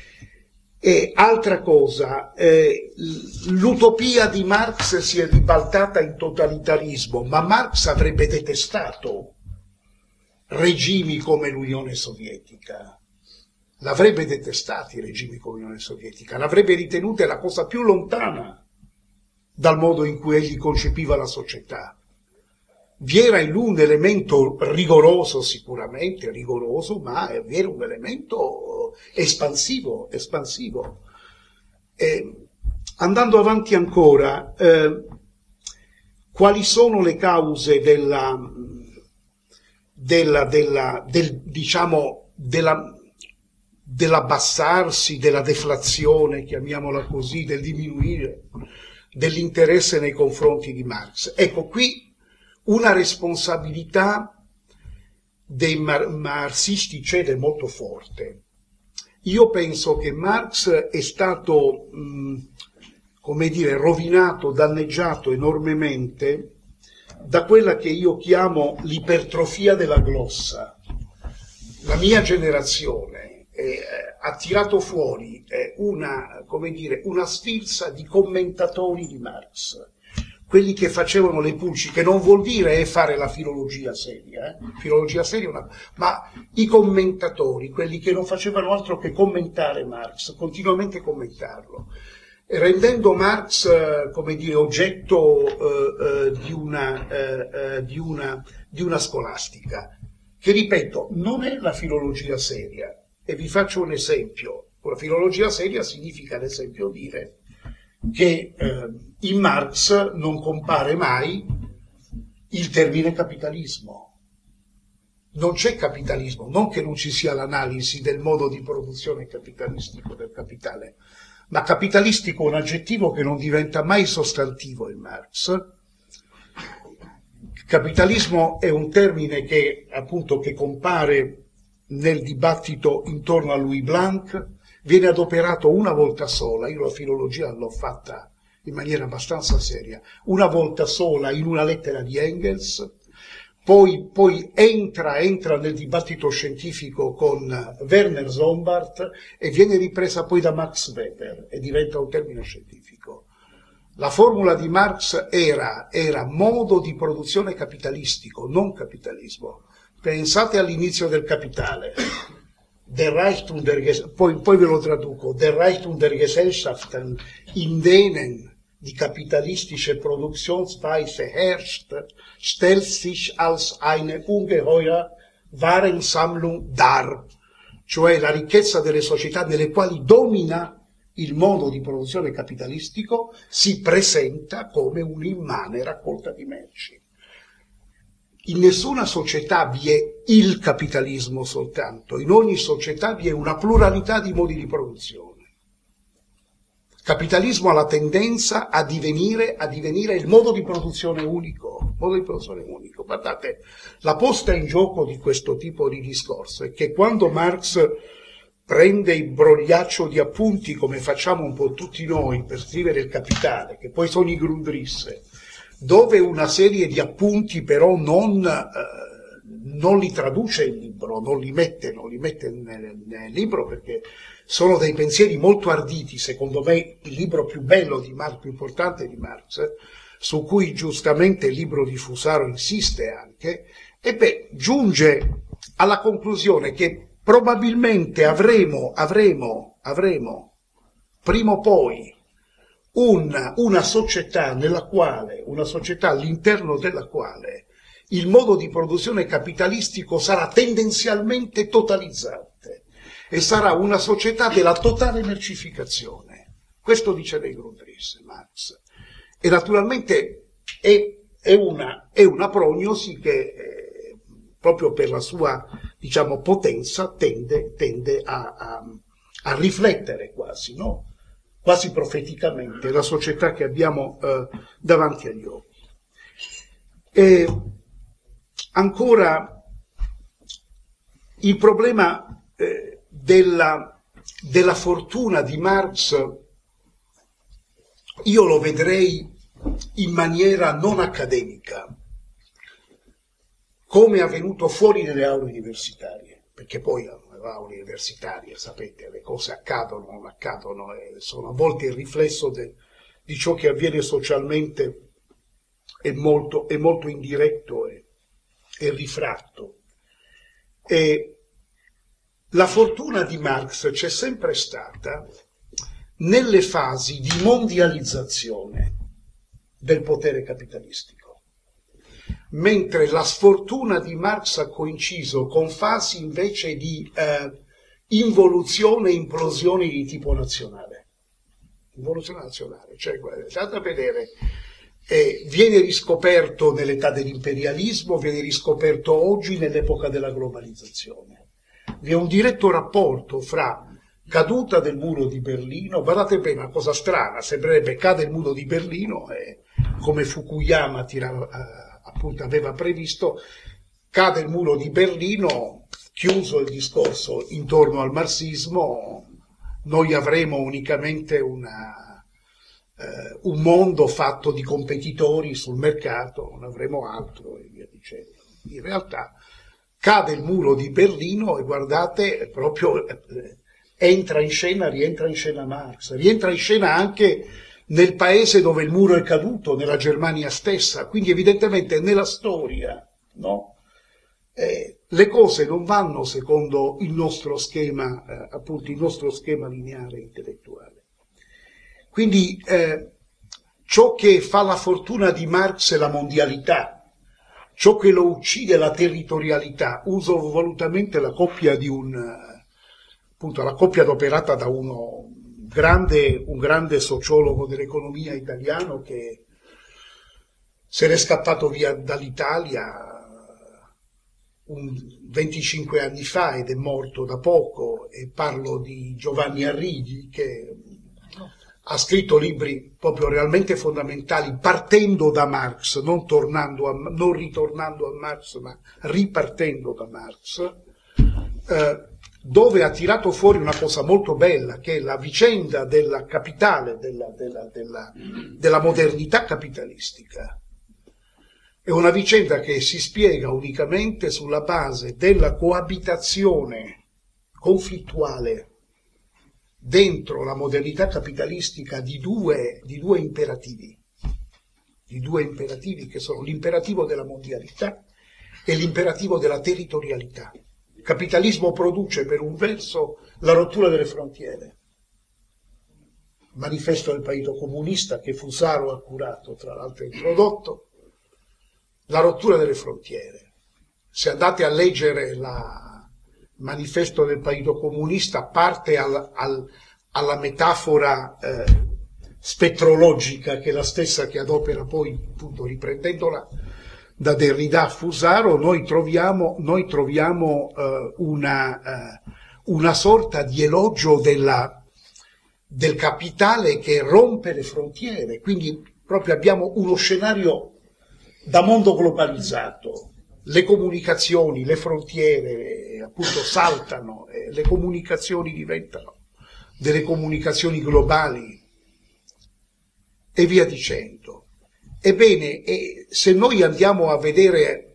[SPEAKER 1] altra cosa, l'utopia di Marx si è ribaltata in totalitarismo, ma Marx avrebbe detestato regimi come l'Unione Sovietica. L'avrebbe detestati i regimi come l'Unione Sovietica, l'avrebbe ritenuta la cosa più lontana dal modo in cui egli concepiva la società. Vi era in lui un elemento rigoroso, sicuramente rigoroso, ma vi era un elemento espansivo. Andando avanti ancora, quali sono le cause dell'abbassarsi, della deflazione, chiamiamola così, del diminuire dell'interesse nei confronti di Marx? Ecco, qui una responsabilità dei marxisti c'è molto forte. Io penso che Marx è stato, rovinato, danneggiato enormemente da quella che io chiamo l'ipertrofia della glossa. La mia generazione ha tirato fuori come dire, una sfilza di commentatori di Marx, quelli che facevano le pulci, che non vuol dire fare la filologia seria, filologia seria ma i commentatori, quelli che non facevano altro che commentare Marx, continuamente commentarlo, rendendo Marx, come dire, oggetto di una scolastica, che, ripeto, non è la filologia seria. E vi faccio un esempio. La filologia seria significa, ad esempio, dire che in Marx non compare mai il termine capitalismo. Non c'è capitalismo, non che non ci sia l'analisi del modo di produzione capitalistico del capitale, ma capitalistico è un aggettivo che non diventa mai sostantivo in Marx. Capitalismo è un termine che, appunto, che compare nel dibattito intorno a Louis Blanc, viene adoperato una volta sola. Io la filologia l'ho fatta in maniera abbastanza seria, una volta sola in una lettera di Engels, poi entra nel dibattito scientifico con Werner Sombart e viene ripresa poi da Max Weber e diventa un termine scientifico. La formula di Marx era modo di produzione capitalistico, non capitalismo. Pensate all'inizio del Capitale, poi ve lo traduco, der Reichtum der Gesellschaften, in denen die kapitalistische Produktionsweise herrscht, stellt sich als eine ungeheuer Warensammlung dar, cioè la ricchezza delle società nelle quali domina il modo di produzione capitalistico si presenta come un'immane raccolta di merci. In nessuna società vi è il capitalismo soltanto, in ogni società vi è una pluralità di modi di produzione. Il capitalismo ha la tendenza a divenire il modo di produzione unico. Guardate, la posta in gioco di questo tipo di discorso è che quando Marx prende il brogliaccio di appunti, come facciamo un po' tutti noi per scrivere il Capitale, che poi sono i Grundrisse, dove una serie di appunti però non li traduce in libro, non li mette nel libro, perché sono dei pensieri molto arditi, secondo me il libro più bello di Marx, più importante di Marx, su cui giustamente il libro di Fusaro insiste anche, giunge alla conclusione che probabilmente avremo prima o poi una società all'interno della quale il modo di produzione capitalistico sarà tendenzialmente totalizzante e sarà una società della totale mercificazione. Questo dice dei Grundrisse Marx. E naturalmente è una prognosi che proprio per la sua, diciamo, potenza tende a riflettere quasi, no? Quasi profeticamente la società che abbiamo davanti agli occhi. E ancora il problema della fortuna di Marx io lo vedrei in maniera non accademica, come è avvenuto fuori dalle aule universitarie, perché poi aule universitarie, sapete, le cose accadono, non accadono, e sono a volte il riflesso di ciò che avviene socialmente, è molto indiretto e rifratto. E la fortuna di Marx c'è sempre stata nelle fasi di mondializzazione del potere capitalistico, mentre la sfortuna di Marx ha coinciso con fasi invece di involuzione e implosione di tipo nazionale. Involuzione nazionale, cioè, andate a vedere, viene riscoperto nell'età dell'imperialismo, viene riscoperto oggi nell'epoca della globalizzazione. Vi è un diretto rapporto fra caduta del muro di Berlino, guardate bene, una cosa strana, sembrerebbe cade il muro di Berlino e come Fukuyama appunto aveva previsto, cade il muro di Berlino, chiuso il discorso intorno al marxismo, noi avremo unicamente un mondo fatto di competitori sul mercato, non avremo altro e via dicendo. In realtà cade il muro di Berlino e guardate, proprio rientra in scena Marx, rientra in scena anche nel paese dove il muro è caduto, nella Germania stessa, quindi evidentemente nella storia, no? Le cose non vanno secondo il nostro schema, appunto il nostro schema lineare intellettuale. Quindi ciò che fa la fortuna di Marx è la mondialità, ciò che lo uccide è la territorialità. Uso volutamente la coppia appunto la coppia adoperata da un grande sociologo dell'economia italiano che se n'è scappato via dall'Italia 25 anni fa ed è morto da poco, e parlo di Giovanni Arrighi, che ha scritto libri proprio realmente fondamentali partendo da Marx, non ritornando a Marx, ma ripartendo da Marx, dove ha tirato fuori una cosa molto bella, che è la vicenda della capitale, della modernità capitalistica. È una vicenda che si spiega unicamente sulla base della coabitazione conflittuale dentro la modernità capitalistica di due imperativi che sono l'imperativo della mondialità e l'imperativo della territorialità. Il capitalismo produce per un verso la rottura delle frontiere, manifesto del Partito Comunista che Fusaro ha curato, tra l'altro introdotto, la rottura delle frontiere. Se andate a leggere il manifesto del Partito Comunista, parte alla metafora spettrologica, che è la stessa che adopera poi, appunto, riprendendola da Derrida a Fusaro, noi troviamo una sorta di elogio del capitale che rompe le frontiere. Quindi proprio abbiamo uno scenario da mondo globalizzato, le comunicazioni, le frontiere appunto saltano, le comunicazioni diventano delle comunicazioni globali e via dicendo. Ebbene, se noi andiamo a vedere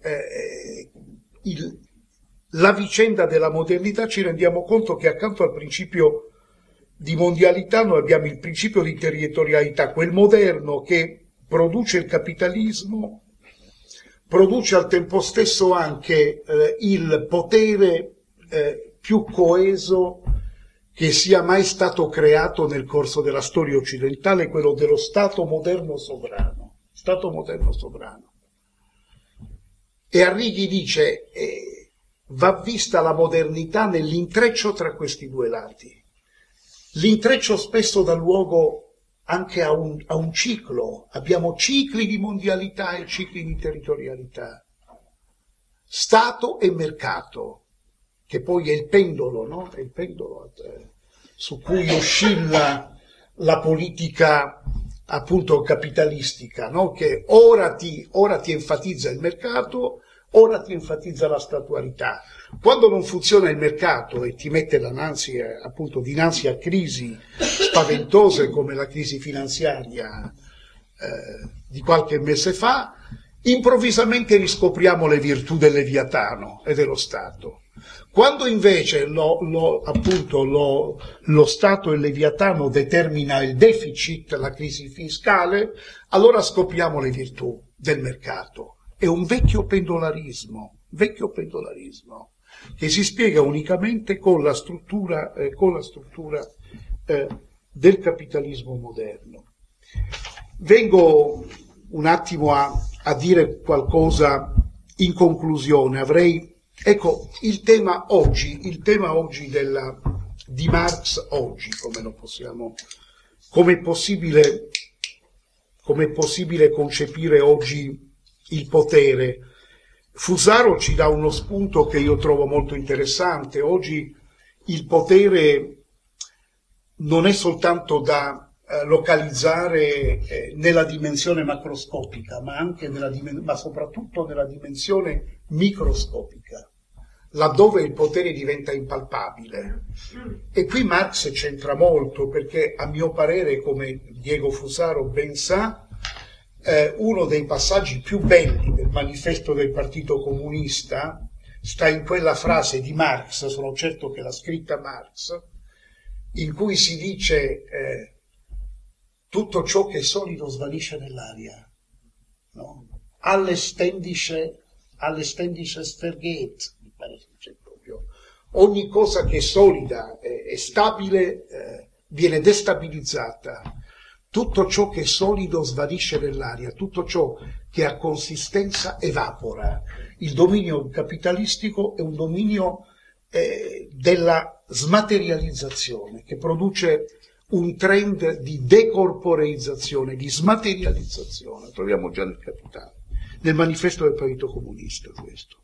[SPEAKER 1] la vicenda della modernità, ci rendiamo conto che accanto al principio di mondialità noi abbiamo il principio di territorialità, quel moderno che produce il capitalismo, produce al tempo stesso anche il potere più coeso che sia mai stato creato nel corso della storia occidentale, quello dello Stato moderno sovrano. Stato moderno sovrano. E Arrighi dice va vista la modernità nell'intreccio tra questi due lati. L'intreccio spesso dà luogo anche a un ciclo. Abbiamo cicli di mondialità e cicli di territorialità. Stato e mercato, che poi è il pendolo, no? È il pendolo su cui oscilla la politica appunto capitalistica, no? Che ora ti enfatizza il mercato, ora ti enfatizza la statualità. Quando non funziona il mercato e ti mette dinanzi a crisi spaventose come la crisi finanziaria di qualche mese fa, improvvisamente riscopriamo le virtù del Leviatano e dello Stato. Quando invece lo Stato e il Leviatano determina il deficit, la crisi fiscale, allora scopriamo le virtù del mercato. È un vecchio pendolarismo che si spiega unicamente con la struttura del capitalismo moderno. Vengo un attimo a dire qualcosa in conclusione. Ecco, il tema oggi di Marx oggi, come è possibile concepire oggi il potere. Fusaro ci dà uno spunto che io trovo molto interessante. Oggi il potere non è soltanto da localizzare nella dimensione macroscopica, ma soprattutto nella dimensione microscopica, laddove il potere diventa impalpabile. E qui Marx c'entra molto, perché a mio parere, come Diego Fusaro ben sa, uno dei passaggi più belli del manifesto del Partito Comunista sta in quella frase di Marx, sono certo che l'ha scritta Marx, in cui si dice tutto ciò che è solido svanisce nell'aria, no? Alles Ständische vergeht, mi pare che dice proprio. Ogni cosa che è solida e stabile viene destabilizzata. Tutto ciò che è solido svanisce nell'aria, tutto ciò che ha consistenza evapora. Il dominio capitalistico è un dominio della smaterializzazione, che produce un trend di decorporeizzazione, di smaterializzazione. Lo troviamo già nel Capitale, nel manifesto del Partito Comunista questo.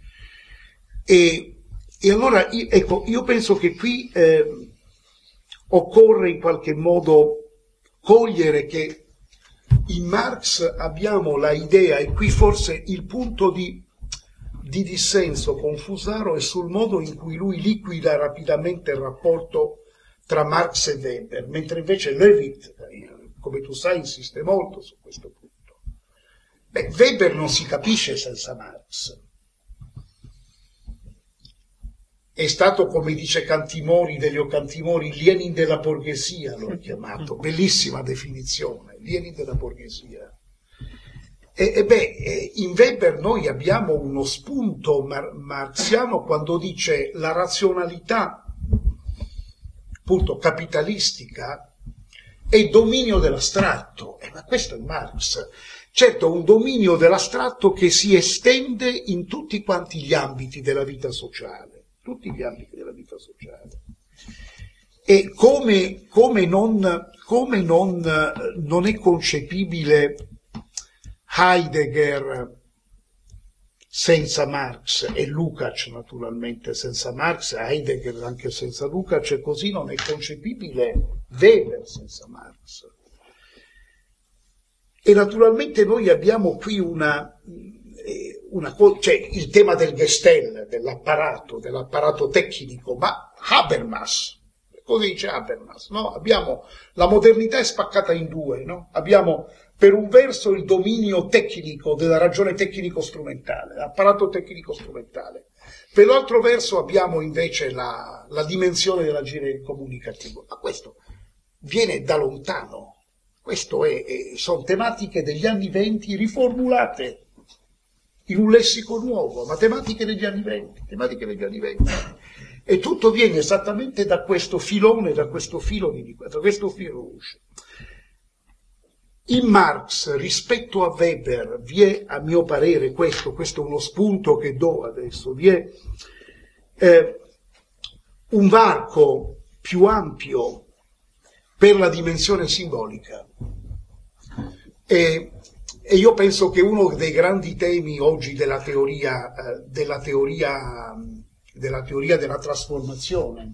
[SPEAKER 1] E allora, io penso che qui occorre in qualche modo cogliere che in Marx abbiamo la idea, e qui forse il punto di dissenso con Fusaro è sul modo in cui lui liquida rapidamente il rapporto tra Marx e Weber, mentre invece Levitt, come tu sai, insiste molto su questo punto. Weber non si capisce senza Marx. È stato, come dice Cantimori, Delio Cantimori, Lenin della borghesia, l'ho chiamato, bellissima definizione, Lenin della borghesia. In Weber noi abbiamo uno spunto marxiano quando dice la razionalità, appunto, capitalistica è dominio dell'astratto, ma questo è Marx. Certo, un dominio dell'astratto che si estende in tutti quanti gli ambiti della vita sociale. Tutti gli ambiti della vita sociale. E come non è concepibile Heidegger senza Marx e Lukács naturalmente senza Marx, Heidegger anche senza Lukács, e così non è concepibile Weber senza Marx. E naturalmente noi abbiamo qui cioè il tema del Gestell, dell'apparato tecnico, ma Habermas, cosa dice Habermas? No? Abbiamo, la modernità è spaccata in due, no? Abbiamo per un verso il dominio tecnico della ragione tecnico-strumentale, l'apparato tecnico-strumentale, per l'altro verso abbiamo invece la dimensione dell'agire comunicativo, ma questo viene da lontano, sono tematiche degli anni '20 riformulate in un lessico nuovo, tematiche degli anni '20, e tutto viene esattamente da questo filone, da questo filo rouge. In Marx, rispetto a Weber, vi è, a mio parere, questo è uno spunto che do adesso, vi è un varco più ampio per la dimensione simbolica. E io penso che uno dei grandi temi oggi della teoria della trasformazione,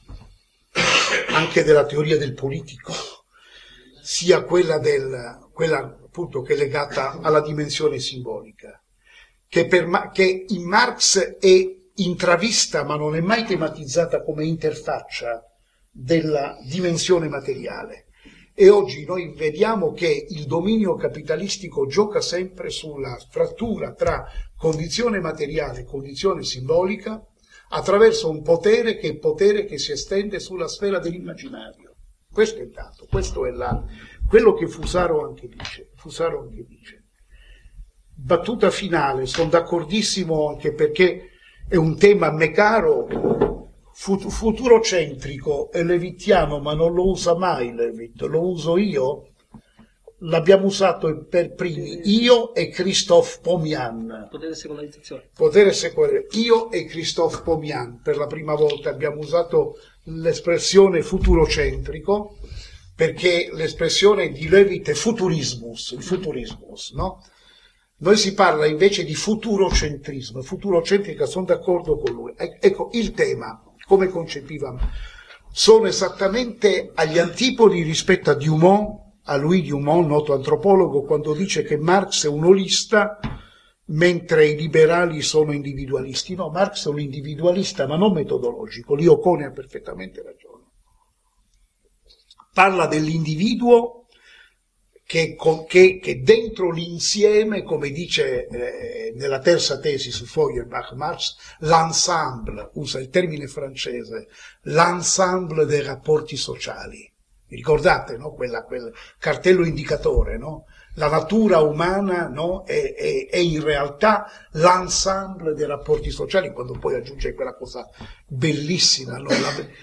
[SPEAKER 1] anche della teoria del politico, sia quella appunto che è legata alla dimensione simbolica, che in Marx è intravista ma non è mai tematizzata come interfaccia della dimensione materiale. E oggi noi vediamo che il dominio capitalistico gioca sempre sulla frattura tra condizione materiale e condizione simbolica attraverso un potere che si estende sulla sfera dell'immaginario. Questo è il dato, questo è quello che Fusaro anche dice. Battuta finale, sono d'accordissimo anche perché è un tema a me caro, futurocentrico e levittiano, ma non lo usa mai Levitt, lo uso io, l'abbiamo usato per primi, io e Christophe Pomian. Potere secolare. Io e Christophe Pomian, per la prima volta abbiamo usato l'espressione futurocentrico, perché l'espressione di Levitt è futurismus, il futurismus, no? Noi si parla invece di futurocentrismo, futurocentrica, sono d'accordo con lui. Ecco, il tema, come concepiva, sono esattamente agli antipodi rispetto a Dumont, a Louis Dumont, noto antropologo, quando dice che Marx è un olista mentre i liberali sono individualisti. No, Marx è un individualista, ma non metodologico, lì Ocone ha perfettamente ragione. Parla dell'individuo che dentro l'insieme, come dice nella terza tesi su Feuerbach Marx, l'ensemble, usa il termine francese, l'ensemble dei rapporti sociali. Vi ricordate, no? Quel cartello indicatore, no? La natura umana, no? È in realtà l'ensemble dei rapporti sociali, quando poi aggiunge quella cosa bellissima, no?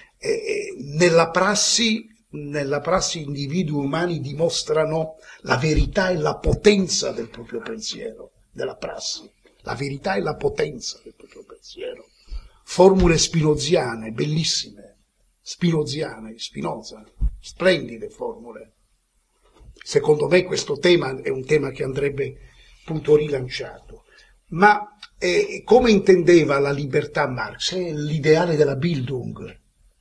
[SPEAKER 1] Nella prassi individui umani dimostrano la verità e la potenza del proprio pensiero, della prassi, la verità e la potenza del proprio pensiero. Formule spinoziane, bellissime, Spinoza, splendide formule. Secondo me questo tema è un tema che andrebbe appunto rilanciato. Ma come intendeva la libertà Marx? È l'ideale della Bildung.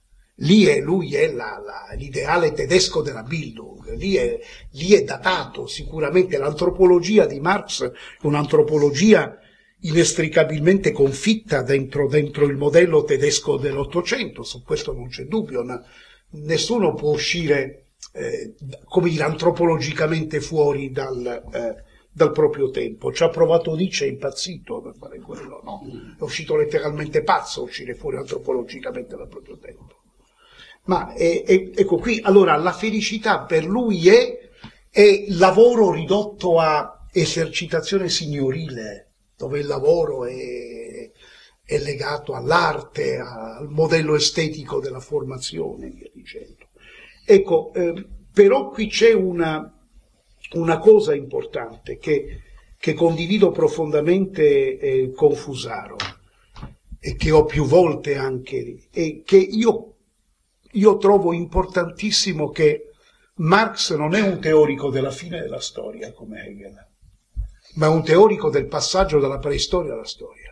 [SPEAKER 1] Lui è l'ideale tedesco della Bildung, lì è datato sicuramente. L'antropologia di Marx è un'antropologia inestricabilmente confitta dentro il modello tedesco dell'Ottocento, su questo non c'è dubbio, nessuno può uscire come dire, antropologicamente fuori dal proprio tempo. Ci ha provato Nietzsche, è impazzito per fare quello, no? È uscito letteralmente pazzo a uscire fuori antropologicamente dal proprio tempo. Ma ecco qui, allora la felicità per lui è lavoro ridotto a esercitazione signorile, dove il lavoro è legato all'arte, al modello estetico della formazione, via dicendo. Ecco, però qui c'è una cosa importante che condivido profondamente con Fusaro e che ho più volte anche, e che io trovo importantissimo, che Marx non è un teorico della fine della storia come Hegel, ma è un teorico del passaggio dalla preistoria alla storia.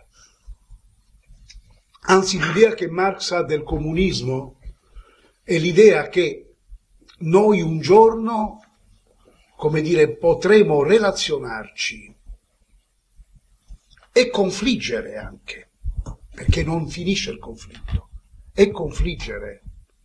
[SPEAKER 1] Anzi, l'idea che Marx ha del comunismo è l'idea che noi un giorno, come dire, potremo relazionarci e confliggere anche, perché non finisce il conflitto, e confliggere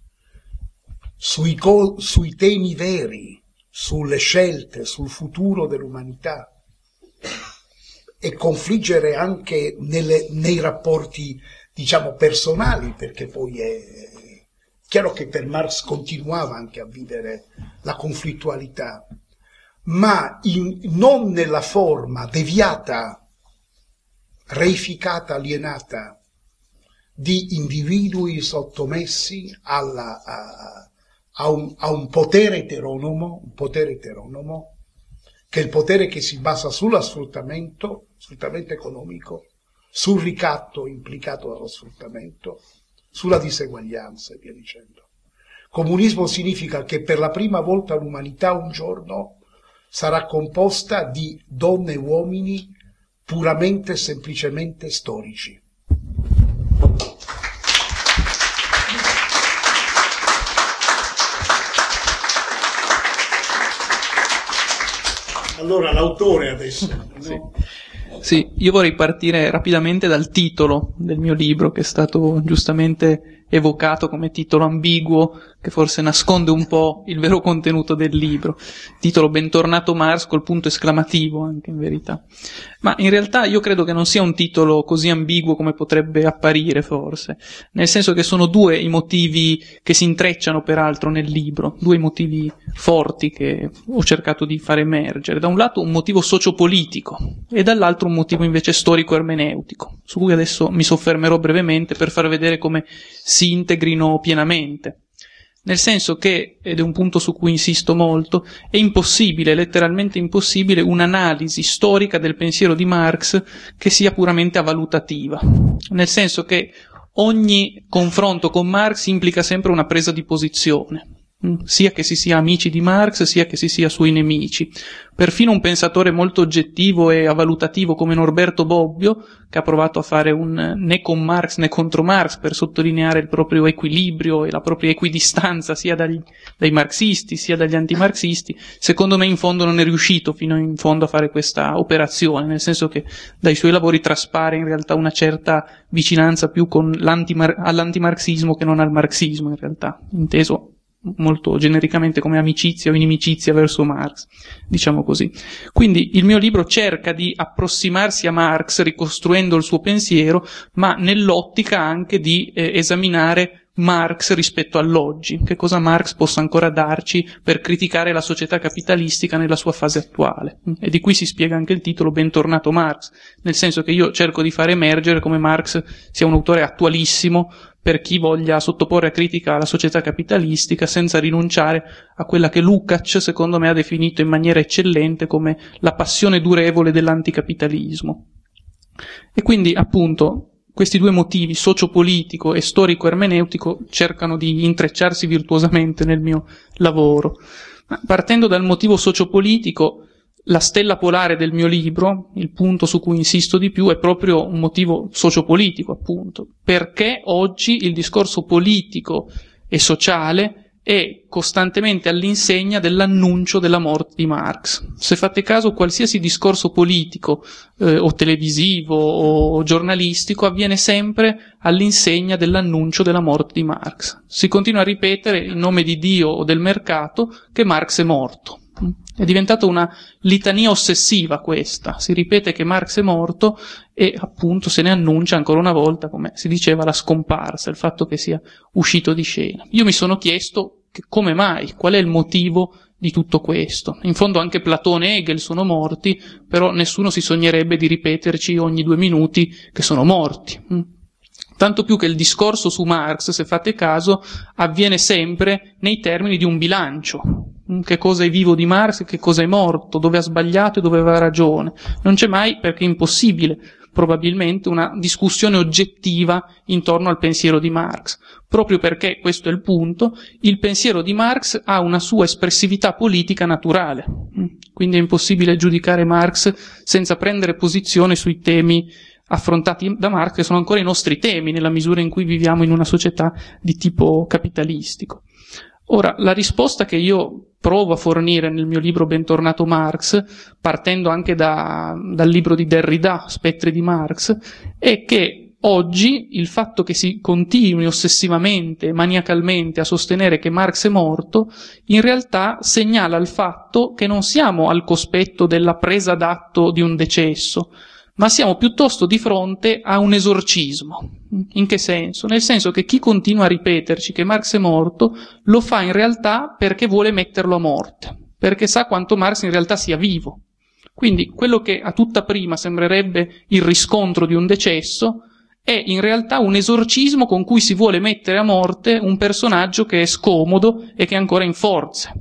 [SPEAKER 1] sui temi veri, sulle scelte, sul futuro dell'umanità, e confliggere anche nei rapporti, diciamo, personali, perché poi è chiaro che per Marx continuava anche a vivere la conflittualità, ma non nella forma deviata, reificata, alienata di individui sottomessi a un potere eteronomo, che è il potere che si basa sullo sfruttamento economico, sul ricatto implicato dallo sfruttamento, sulla diseguaglianza e via dicendo. Comunismo significa che per la prima volta l'umanità un giorno sarà composta di donne e uomini puramente e semplicemente storici. Allora, l'autore adesso. No?
[SPEAKER 3] Sì, io vorrei partire rapidamente dal titolo del mio libro, che è stato giustamente evocato come titolo ambiguo, che forse nasconde un po' il vero contenuto del libro. Titolo Bentornato Marx, col punto esclamativo anche in verità. Ma in realtà io credo che non sia un titolo così ambiguo come potrebbe apparire forse, nel senso che sono due i motivi che si intrecciano peraltro nel libro, due motivi forti che ho cercato di far emergere. Da un lato un motivo sociopolitico e dall'altro un motivo invece storico-ermeneutico, su cui adesso mi soffermerò brevemente per far vedere come si integrino pienamente. Nel senso che, ed è un punto su cui insisto molto, è impossibile, letteralmente impossibile, un'analisi storica del pensiero di Marx che sia puramente avvalutativa. Nel senso che ogni confronto con Marx implica sempre una presa di posizione, sia che si sia amici di Marx, sia che si sia suoi nemici. Perfino un pensatore molto oggettivo e avvalutativo come Norberto Bobbio, che ha provato a fare un né con Marx né contro Marx per sottolineare il proprio equilibrio e la propria equidistanza sia dai marxisti sia dagli antimarxisti, secondo me in fondo non è riuscito fino in fondo a fare questa operazione, nel senso che dai suoi lavori traspare in realtà una certa vicinanza più con all'antimarxismo che non al marxismo, in realtà, inteso molto genericamente come amicizia o inimicizia verso Marx, diciamo così. Quindi il mio libro cerca di approssimarsi a Marx ricostruendo il suo pensiero, ma nell'ottica anche di esaminare Marx rispetto all'oggi, che cosa Marx possa ancora darci per criticare la società capitalistica nella sua fase attuale. E di qui si spiega anche il titolo Bentornato Marx, nel senso che io cerco di far emergere come Marx sia un autore attualissimo per chi voglia sottoporre a critica la società capitalistica senza rinunciare a quella che Lukács secondo me ha definito in maniera eccellente come la passione durevole dell'anticapitalismo. E quindi appunto questi due motivi, sociopolitico e storico-ermeneutico, cercano di intrecciarsi virtuosamente nel mio lavoro. Ma partendo dal motivo sociopolitico, la stella polare del mio libro, il punto su cui insisto di più, è proprio un motivo sociopolitico, appunto, perché oggi il discorso politico e sociale è costantemente all'insegna dell'annuncio della morte di Marx. Se fate caso, qualsiasi discorso politico o televisivo o giornalistico avviene sempre all'insegna dell'annuncio della morte di Marx. Si continua a ripetere in nome di Dio o del mercato che Marx è morto. È diventata una litania ossessiva questa, si ripete che Marx è morto e appunto se ne annuncia ancora una volta, come si diceva, la scomparsa, il fatto che sia uscito di scena. Io mi sono chiesto che come mai, qual è il motivo di tutto questo. In fondo anche Platone e Hegel sono morti, però nessuno si sognerebbe di ripeterci ogni 2 minuti che sono morti. Tanto più che il discorso su Marx, se fate caso, avviene sempre nei termini di un bilancio. Che cosa è vivo di Marx, che cosa è morto, dove ha sbagliato e dove aveva ragione. Non c'è mai, perché è impossibile, probabilmente, una discussione oggettiva intorno al pensiero di Marx. Proprio perché, questo è il punto, il pensiero di Marx ha una sua espressività politica naturale. Quindi è impossibile giudicare Marx senza prendere posizione sui temi affrontati da Marx, che sono ancora i nostri temi, nella misura in cui viviamo in una società di tipo capitalistico. Ora, la risposta che io provo a fornire nel mio libro Bentornato Marx, partendo anche dal libro di Derrida, Spettri di Marx, è che oggi il fatto che si continui ossessivamente, maniacalmente a sostenere che Marx è morto, in realtà segnala il fatto che non siamo al cospetto della presa d'atto di un decesso, ma siamo piuttosto di fronte a un esorcismo. In che senso? Nel senso che chi continua a ripeterci che Marx è morto lo fa in realtà perché vuole metterlo a morte, perché sa quanto Marx in realtà sia vivo. Quindi quello che a tutta prima sembrerebbe il riscontro di un decesso è in realtà un esorcismo con cui si vuole mettere a morte un personaggio che è scomodo e che è ancora in forze.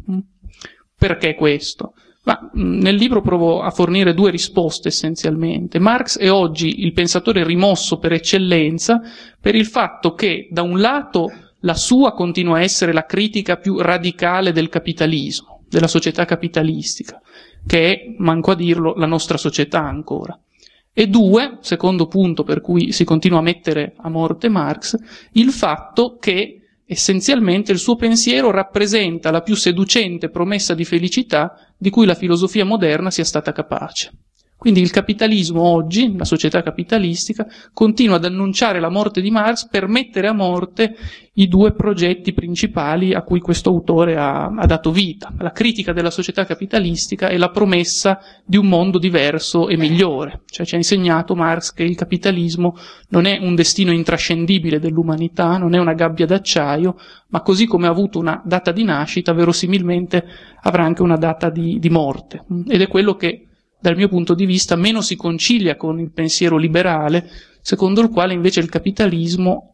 [SPEAKER 3] Perché questo? Ma nel libro provo a fornire 2 risposte essenzialmente. Marx è oggi il pensatore rimosso per eccellenza per il fatto che, da un lato, la sua continua a essere la critica più radicale del capitalismo, della società capitalistica, che è, manco a dirlo, la nostra società ancora. E 2, secondo punto per cui si continua a mettere a morte Marx, il fatto che essenzialmente il suo pensiero rappresenta la più seducente promessa di felicità di cui la filosofia moderna sia stata capace. Quindi il capitalismo oggi, la società capitalistica, continua ad annunciare la morte di Marx per mettere a morte i 2 progetti principali a cui questo autore ha dato vita: la critica della società capitalistica e la promessa di un mondo diverso e migliore. Cioè ci ha insegnato Marx che il capitalismo non è un destino intrascendibile dell'umanità, non è una gabbia d'acciaio, ma così come ha avuto una data di nascita, verosimilmente avrà anche una data di morte. Ed è quello che, dal mio punto di vista, meno si concilia con il pensiero liberale, secondo il quale invece il capitalismo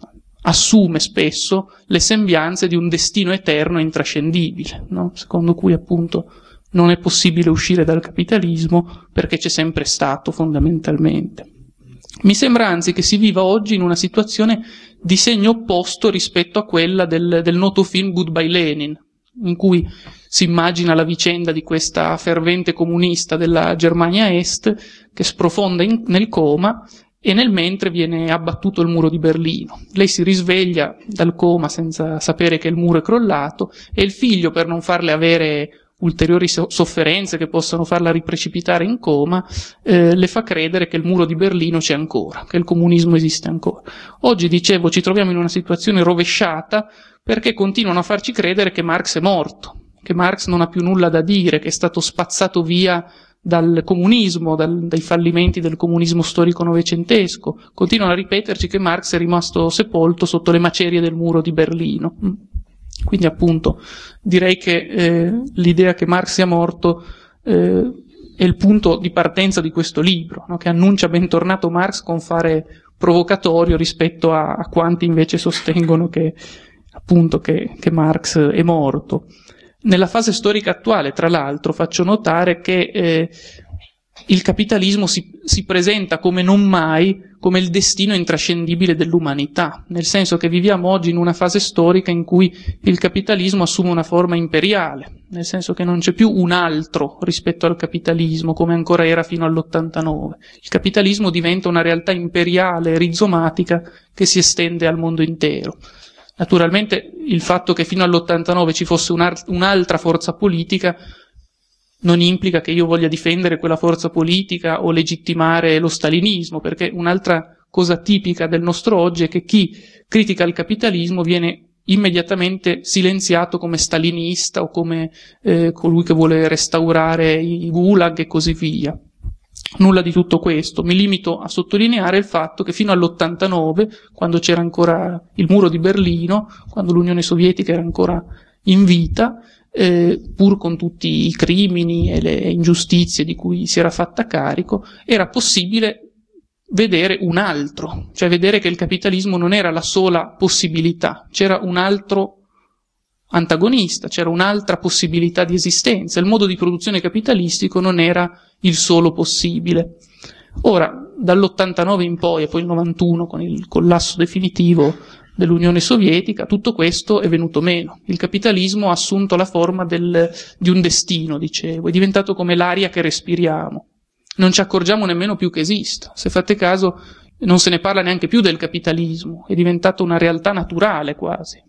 [SPEAKER 3] assume spesso le sembianze di un destino eterno e intrascendibile, no? Secondo cui appunto non è possibile uscire dal capitalismo perché c'è sempre stato fondamentalmente. Mi sembra anzi che si viva oggi in una situazione di segno opposto rispetto a quella del noto film Goodbye Lenin, in cui si immagina la vicenda di questa fervente comunista della Germania Est che sprofonda nel coma e nel mentre viene abbattuto il muro di Berlino. Lei si risveglia dal coma senza sapere che il muro è crollato e il figlio, per non farle avere ulteriori sofferenze che possano farla riprecipitare in coma, le fa credere che il muro di Berlino c'è ancora, che il comunismo esiste ancora. Oggi, dicevo, ci troviamo in una situazione rovesciata perché continuano a farci credere che Marx è morto, che Marx non ha più nulla da dire, che è stato spazzato via dal comunismo, dai fallimenti del comunismo storico novecentesco. Continuano a ripeterci che Marx è rimasto sepolto sotto le macerie del muro di Berlino. Quindi appunto direi che l'idea che Marx sia morto è il punto di partenza di questo libro, no? Che annuncia bentornato Marx con fare provocatorio rispetto a quanti invece sostengono che appunto che Marx è morto. Nella fase storica attuale, tra l'altro, faccio notare che il capitalismo si presenta come non mai come il destino intrascendibile dell'umanità, nel senso che viviamo oggi in una fase storica in cui il capitalismo assume una forma imperiale, nel senso che non c'è più un altro rispetto al capitalismo come ancora era fino all'89. Il capitalismo diventa una realtà imperiale, rizomatica, che si estende al mondo intero. Naturalmente il fatto che fino all'89 ci fosse un'altra forza politica non implica che io voglia difendere quella forza politica o legittimare lo stalinismo, perché un'altra cosa tipica del nostro oggi è che chi critica il capitalismo viene immediatamente silenziato come stalinista o come colui che vuole restaurare i gulag e così via. Nulla di tutto questo, mi limito a sottolineare il fatto che fino all'89, quando c'era ancora il muro di Berlino, quando l'Unione Sovietica era ancora in vita, pur con tutti i crimini e le ingiustizie di cui si era fatta carico, era possibile vedere un altro, cioè vedere che il capitalismo non era la sola possibilità, c'era un altro antagonista, c'era un'altra possibilità di esistenza, il modo di produzione capitalistico non era il solo possibile. Ora, dall'89 in poi e poi il 91 con il collasso definitivo dell'Unione Sovietica, tutto questo è venuto meno. Il capitalismo ha assunto la forma di un destino, dicevo, è diventato come l'aria che respiriamo. Non ci accorgiamo nemmeno più che esista. Se fate caso, non se ne parla neanche più del capitalismo, è diventato una realtà naturale quasi.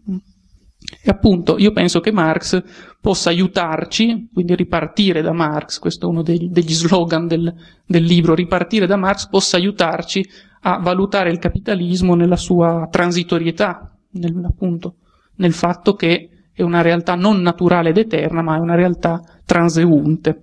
[SPEAKER 3] E appunto io penso che Marx possa aiutarci, quindi ripartire da Marx, questo è uno degli slogan del libro, ripartire da Marx possa aiutarci a valutare il capitalismo nella sua transitorietà, nel fatto che è una realtà non naturale ed eterna, ma è una realtà transeunte.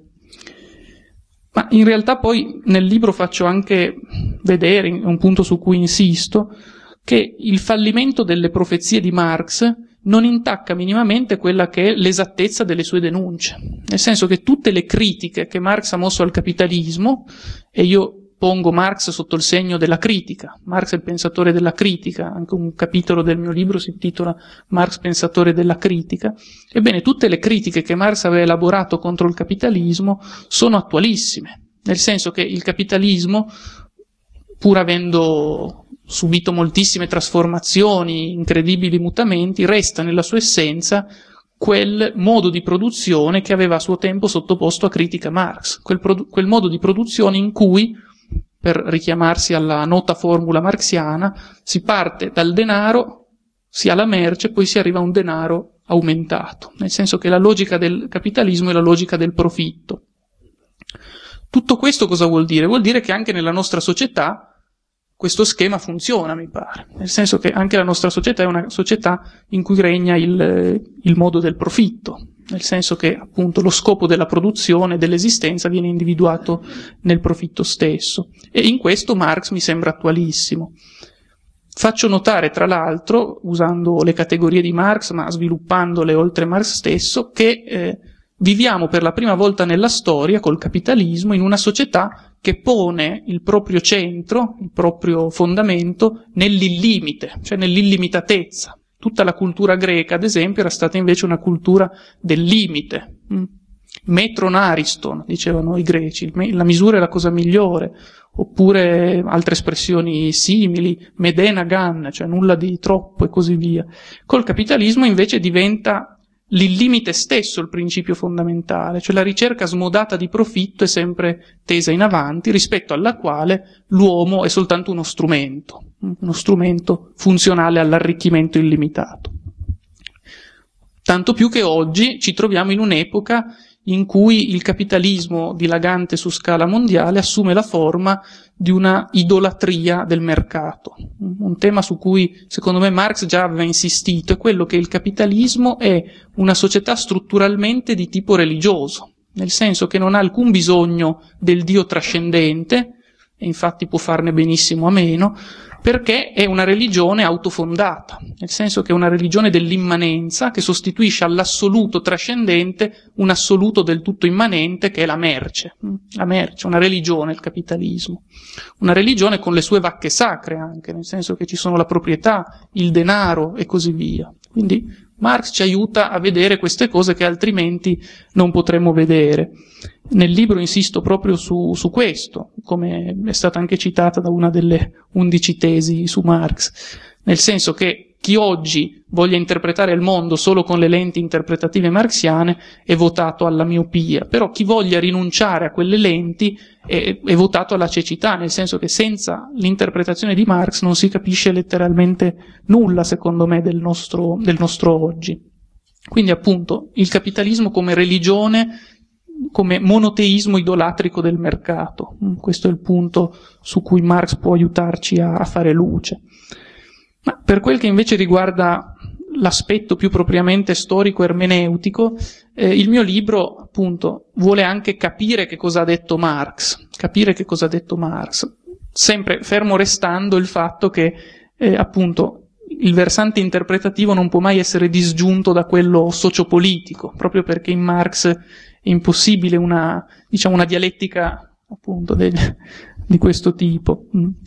[SPEAKER 3] Ma in realtà poi nel libro faccio anche vedere, è un punto su cui insisto, che il fallimento delle profezie di Marx non intacca minimamente quella che è l'esattezza delle sue denunce. Nel senso che tutte le critiche che Marx ha mosso al capitalismo, e io pongo Marx sotto il segno della critica, Marx è il pensatore della critica, anche un capitolo del mio libro si intitola Marx pensatore della critica, ebbene tutte le critiche che Marx aveva elaborato contro il capitalismo sono attualissime, nel senso che il capitalismo, pur avendo subito moltissime trasformazioni, incredibili mutamenti, resta nella sua essenza quel modo di produzione che aveva a suo tempo sottoposto a critica Marx, quel modo di produzione in cui, per richiamarsi alla nota formula marxiana, si parte dal denaro, si ha la merce, poi si arriva a un denaro aumentato, nel senso che la logica del capitalismo è la logica del profitto. Tutto questo cosa vuol dire? Vuol dire che anche nella nostra società questo schema funziona, mi pare, nel senso che anche la nostra società è una società in cui regna il modo del profitto, nel senso che appunto lo scopo della produzione, dell'esistenza viene individuato nel profitto stesso, e in questo Marx mi sembra attualissimo. Faccio notare, tra l'altro, usando le categorie di Marx, ma sviluppandole oltre Marx stesso, che viviamo per la prima volta nella storia, col capitalismo, in una società che pone il proprio centro, il proprio fondamento, nell'illimite, cioè nell'illimitatezza. Tutta la cultura greca, ad esempio, era stata invece una cultura del limite. Metron ariston, dicevano i greci, la misura è la cosa migliore, oppure altre espressioni simili, medena gan, cioè nulla di troppo e così via. Col capitalismo invece diventa l'illimite stesso il principio fondamentale, cioè la ricerca smodata di profitto è sempre tesa in avanti, rispetto alla quale l'uomo è soltanto uno strumento funzionale all'arricchimento illimitato. Tanto più che oggi ci troviamo in un'epoca in cui il capitalismo dilagante su scala mondiale assume la forma di una idolatria del mercato. Un tema su cui secondo me Marx già aveva insistito è quello che il capitalismo è una società strutturalmente di tipo religioso, nel senso che non ha alcun bisogno del Dio trascendente, e infatti può farne benissimo a meno, perché è una religione autofondata, nel senso che è una religione dell'immanenza che sostituisce all'assoluto trascendente un assoluto del tutto immanente che è la merce. La merce, una religione, il capitalismo. Una religione con le sue vacche sacre anche, nel senso che ci sono la proprietà, il denaro e così via. Quindi Marx ci aiuta a vedere queste cose che altrimenti non potremmo vedere. Nel libro insisto proprio su questo, come è stata anche citata da una delle 11 tesi su Marx, nel senso che chi oggi voglia interpretare il mondo solo con le lenti interpretative marxiane è votato alla miopia, però chi voglia rinunciare a quelle lenti è votato alla cecità, nel senso che senza l'interpretazione di Marx non si capisce letteralmente nulla, secondo me, del nostro oggi. Quindi appunto il capitalismo come religione, come monoteismo idolatrico del mercato. Questo è il punto su cui Marx può aiutarci a fare luce. Ma per quel che invece riguarda l'aspetto più propriamente storico-ermeneutico, il mio libro appunto vuole anche capire che cosa ha detto Marx, sempre fermo restando il fatto che appunto il versante interpretativo non può mai essere disgiunto da quello sociopolitico, proprio perché in Marx è impossibile una dialettica appunto di questo tipo,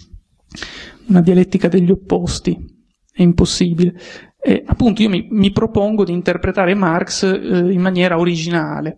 [SPEAKER 3] una dialettica degli opposti, è impossibile. Appunto io mi propongo di interpretare Marx in maniera originale.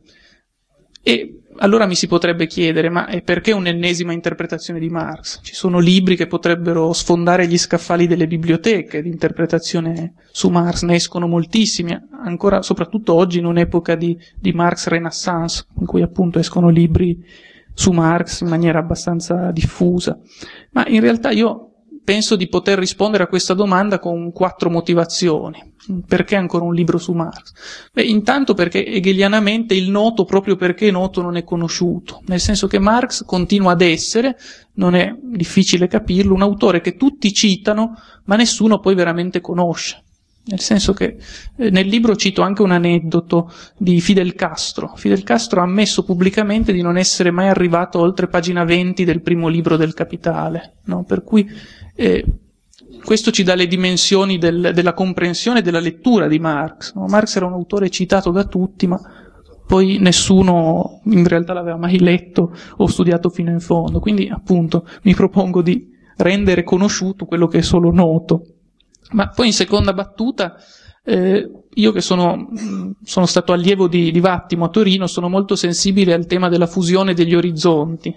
[SPEAKER 3] E allora mi si potrebbe chiedere, ma perché un'ennesima interpretazione di Marx? Ci sono libri che potrebbero sfondare gli scaffali delle biblioteche di interpretazione su Marx, ne escono moltissimi, ancora soprattutto oggi in un'epoca di Marx Renaissance, in cui appunto escono libri su Marx in maniera abbastanza diffusa. Ma in realtà io penso di poter rispondere a questa domanda con 4 motivazioni. Perché ancora un libro su Marx? Intanto perché hegelianamente il noto, proprio perché noto, non è conosciuto, nel senso che Marx continua ad essere, non è difficile capirlo, un autore che tutti citano ma nessuno poi veramente conosce. Nel senso che nel libro cito anche un aneddoto di Fidel Castro. Fidel Castro ha ammesso pubblicamente di non essere mai arrivato oltre pagina 20 del primo libro del Capitale, no? Per cui questo ci dà le dimensioni della comprensione e della lettura di Marx, no? Marx era un autore citato da tutti, ma poi nessuno in realtà l'aveva mai letto o studiato fino in fondo. Quindi appunto mi propongo di rendere conosciuto quello che è solo noto. Ma poi in seconda battuta, io che sono stato allievo di Vattimo a Torino, sono molto sensibile al tema della fusione degli orizzonti,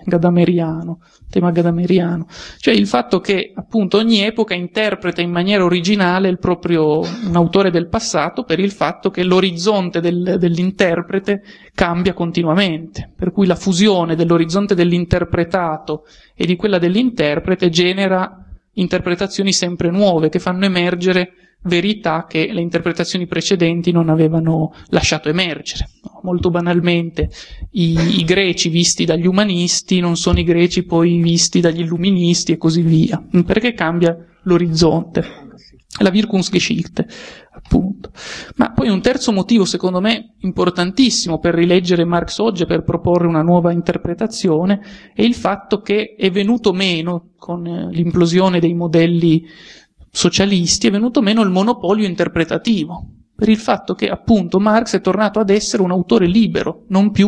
[SPEAKER 3] tema gadameriano, cioè il fatto che appunto ogni epoca interpreta in maniera originale un autore del passato, per il fatto che l'orizzonte dell'interprete cambia continuamente, per cui la fusione dell'orizzonte dell'interpretato e di quella dell'interprete genera interpretazioni sempre nuove che fanno emergere verità che le interpretazioni precedenti non avevano lasciato emergere. Molto banalmente, i greci visti dagli umanisti non sono i greci poi visti dagli illuministi e così via, perché cambia l'orizzonte, la Wirkungsgeschichte, appunto. Ma poi un terzo motivo, secondo me, importantissimo per rileggere Marx oggi e per proporre una nuova interpretazione è il fatto che è venuto meno, con l'implosione dei modelli socialisti, è venuto meno il monopolio interpretativo, per il fatto che appunto Marx è tornato ad essere un autore libero, non più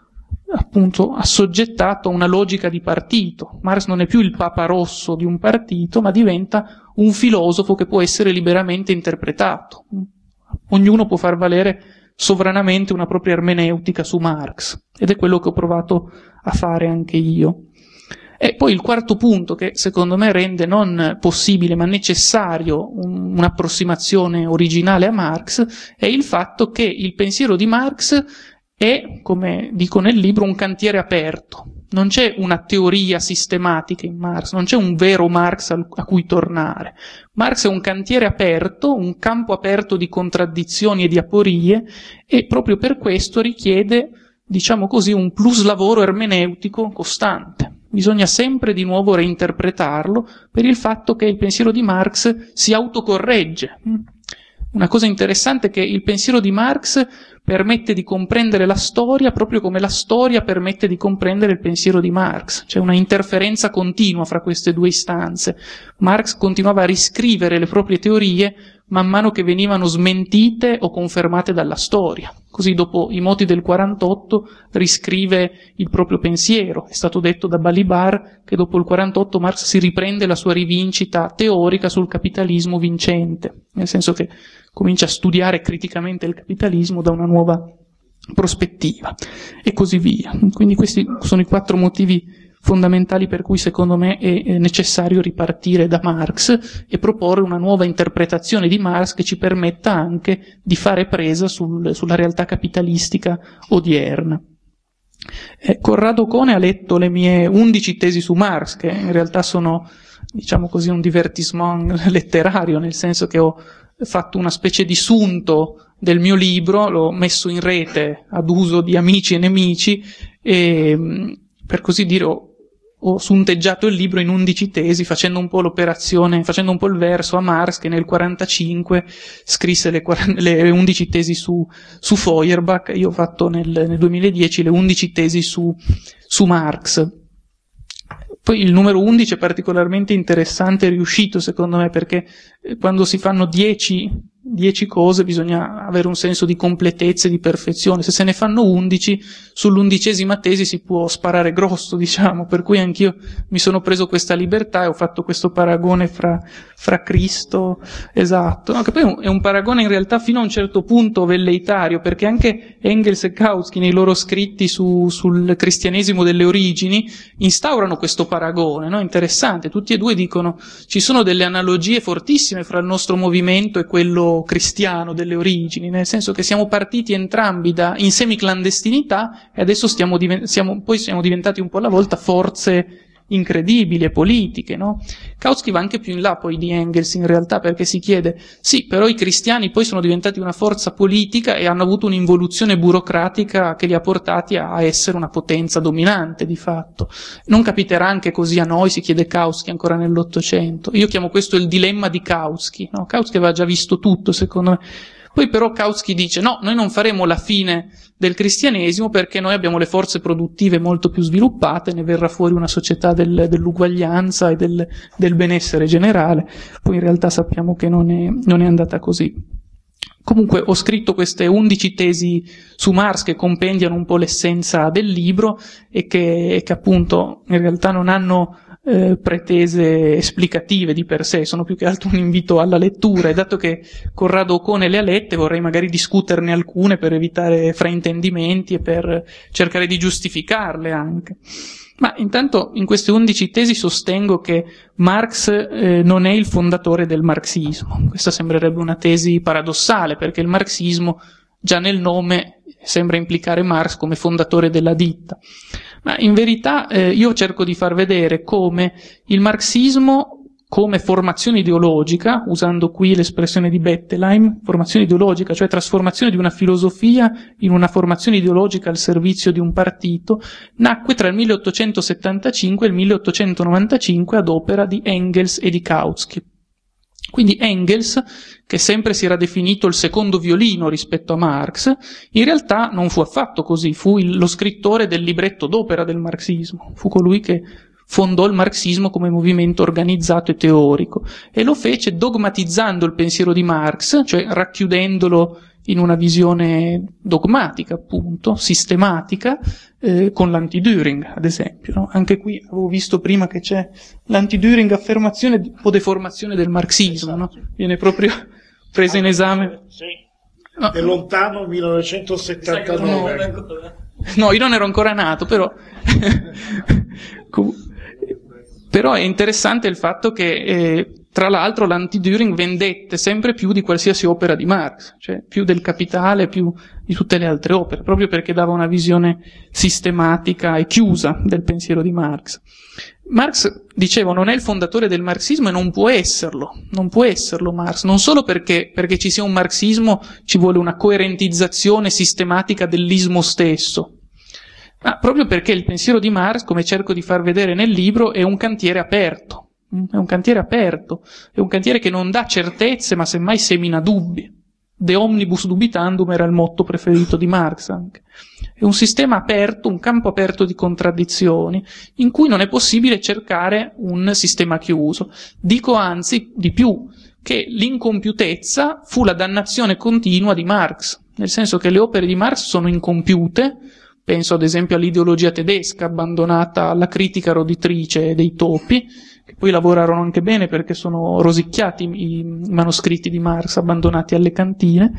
[SPEAKER 3] appunto assoggettato a una logica di partito. Marx non è più il papa rosso di un partito, ma diventa un filosofo che può essere liberamente interpretato. Ognuno può far valere sovranamente una propria ermeneutica su Marx, ed è quello che ho provato a fare anche io. E poi il quarto punto che secondo me rende non possibile ma necessario un'approssimazione originale a Marx è il fatto che il pensiero di Marx è, come dico nel libro, un cantiere aperto. Non c'è una teoria sistematica in Marx, non c'è un vero Marx a cui tornare. Marx è un cantiere aperto, un campo aperto di contraddizioni e di aporie, e proprio per questo richiede diciamo così, un plus lavoro ermeneutico costante. Bisogna sempre di nuovo reinterpretarlo per il fatto che il pensiero di Marx si autocorregge. Una cosa interessante è che il pensiero di Marx permette di comprendere la storia proprio come la storia permette di comprendere il pensiero di Marx. C'è una interferenza continua fra queste due istanze. Marx continuava a riscrivere le proprie teorie man mano che venivano smentite o confermate dalla storia. Così dopo i moti del 48 riscrive il proprio pensiero. È stato detto da Balibar che dopo il 48 Marx si riprende la sua rivincita teorica sul capitalismo vincente, nel senso che comincia a studiare criticamente il capitalismo da una nuova prospettiva e così via. Quindi questi sono i 4 motivi fondamentali per cui secondo me è necessario ripartire da Marx e proporre una nuova interpretazione di Marx che ci permetta anche di fare presa sulla realtà capitalistica odierna. Corrado Cone ha letto le mie 11 tesi su Marx, che in realtà sono, diciamo così, un divertissement letterario, nel senso che ho fatto una specie di sunto del mio libro, l'ho messo in rete ad uso di amici e nemici e, per così dire, ho sunteggiato il libro in 11 tesi, facendo un po' l'operazione, facendo un po' il verso a Marx, che nel 45 scrisse le 11 tesi su Feuerbach. Io ho fatto nel 2010 le 11 tesi su Marx. Poi il numero 11 è particolarmente interessante e riuscito secondo me, perché quando si fanno 10 cose bisogna avere un senso di completezza e di perfezione. Se ne fanno 11, sull'11ª tesi si può sparare grosso, diciamo, per cui anch'io mi sono preso questa libertà e ho fatto questo paragone fra Cristo, esatto, no, che poi è un paragone in realtà fino a un certo punto velleitario, perché anche Engels e Kautsky nei loro scritti sul cristianesimo delle origini instaurano questo paragone, no? Interessante, tutti e due dicono ci sono delle analogie fortissime fra il nostro movimento e quello cristiano delle origini, nel senso che siamo partiti entrambi in semiclandestinità e adesso siamo diventati un po' alla volta forze incredibili e politiche, no? Kautsky va anche più in là poi di Engels in realtà, perché si chiede, sì, però i cristiani poi sono diventati una forza politica e hanno avuto un'involuzione burocratica che li ha portati a essere una potenza dominante di fatto. Non capiterà anche così a noi, si chiede Kautsky ancora nell'Ottocento. Io chiamo questo il dilemma di Kautsky, no? Kautsky aveva già visto tutto, secondo me. Poi però Kautsky dice, no, noi non faremo la fine del cristianesimo perché noi abbiamo le forze produttive molto più sviluppate, ne verrà fuori una società dell'uguaglianza e del benessere generale. Poi in realtà sappiamo che non è andata così. Comunque ho scritto queste 11 tesi su Marx che compendiano un po' l'essenza del libro e che appunto in realtà non hanno pretese esplicative di per sé, sono più che altro un invito alla lettura, e dato che Corrado Ocone le ha lette vorrei magari discuterne alcune per evitare fraintendimenti e per cercare di giustificarle anche. Ma intanto in queste 11 tesi sostengo che Marx non è il fondatore del marxismo. Questa sembrerebbe una tesi paradossale, perché il marxismo già nel nome sembra implicare Marx come fondatore della ditta. Ma in verità io cerco di far vedere come il marxismo come formazione ideologica, usando qui l'espressione di Bettelheim, formazione ideologica, cioè trasformazione di una filosofia in una formazione ideologica al servizio di un partito, nacque tra il 1875 e il 1895 ad opera di Engels e di Kautsky. Quindi Engels, che sempre si era definito il secondo violino rispetto a Marx, in realtà non fu affatto così, fu lo scrittore del libretto d'opera del marxismo, fu colui che fondò il marxismo come movimento organizzato e teorico, e lo fece dogmatizzando il pensiero di Marx, cioè racchiudendolo in una visione dogmatica, appunto, sistematica, con l'anti-Düring, ad esempio, no? Anche qui avevo visto prima che c'è l'anti-Düring affermazione o deformazione del marxismo, no? Viene proprio presa in esame.
[SPEAKER 1] Sì. No. È lontano 1979.
[SPEAKER 3] No, io non ero ancora nato, però però è interessante il fatto che tra l'altro l'anti-Düring vendette sempre più di qualsiasi opera di Marx, cioè più del Capitale, più di tutte le altre opere, proprio perché dava una visione sistematica e chiusa del pensiero di Marx. Marx, dicevo, non è il fondatore del marxismo e non può esserlo Marx, non solo perché ci sia un marxismo ci vuole una coerentizzazione sistematica dell'ismo stesso, Proprio perché il pensiero di Marx, come cerco di far vedere nel libro, è un cantiere aperto. È un cantiere aperto, è un cantiere che non dà certezze, ma semmai semina dubbi. De omnibus dubitandum era il motto preferito di Marx anche. È un sistema aperto, un campo aperto di contraddizioni, in cui non è possibile cercare un sistema chiuso. Dico anzi, di più, che l'incompiutezza fu la dannazione continua di Marx, nel senso che le opere di Marx sono incompiute. Penso ad esempio all'ideologia tedesca, abbandonata alla critica roditrice dei topi, che poi lavorarono anche bene perché sono rosicchiati i manoscritti di Marx, abbandonati alle cantine.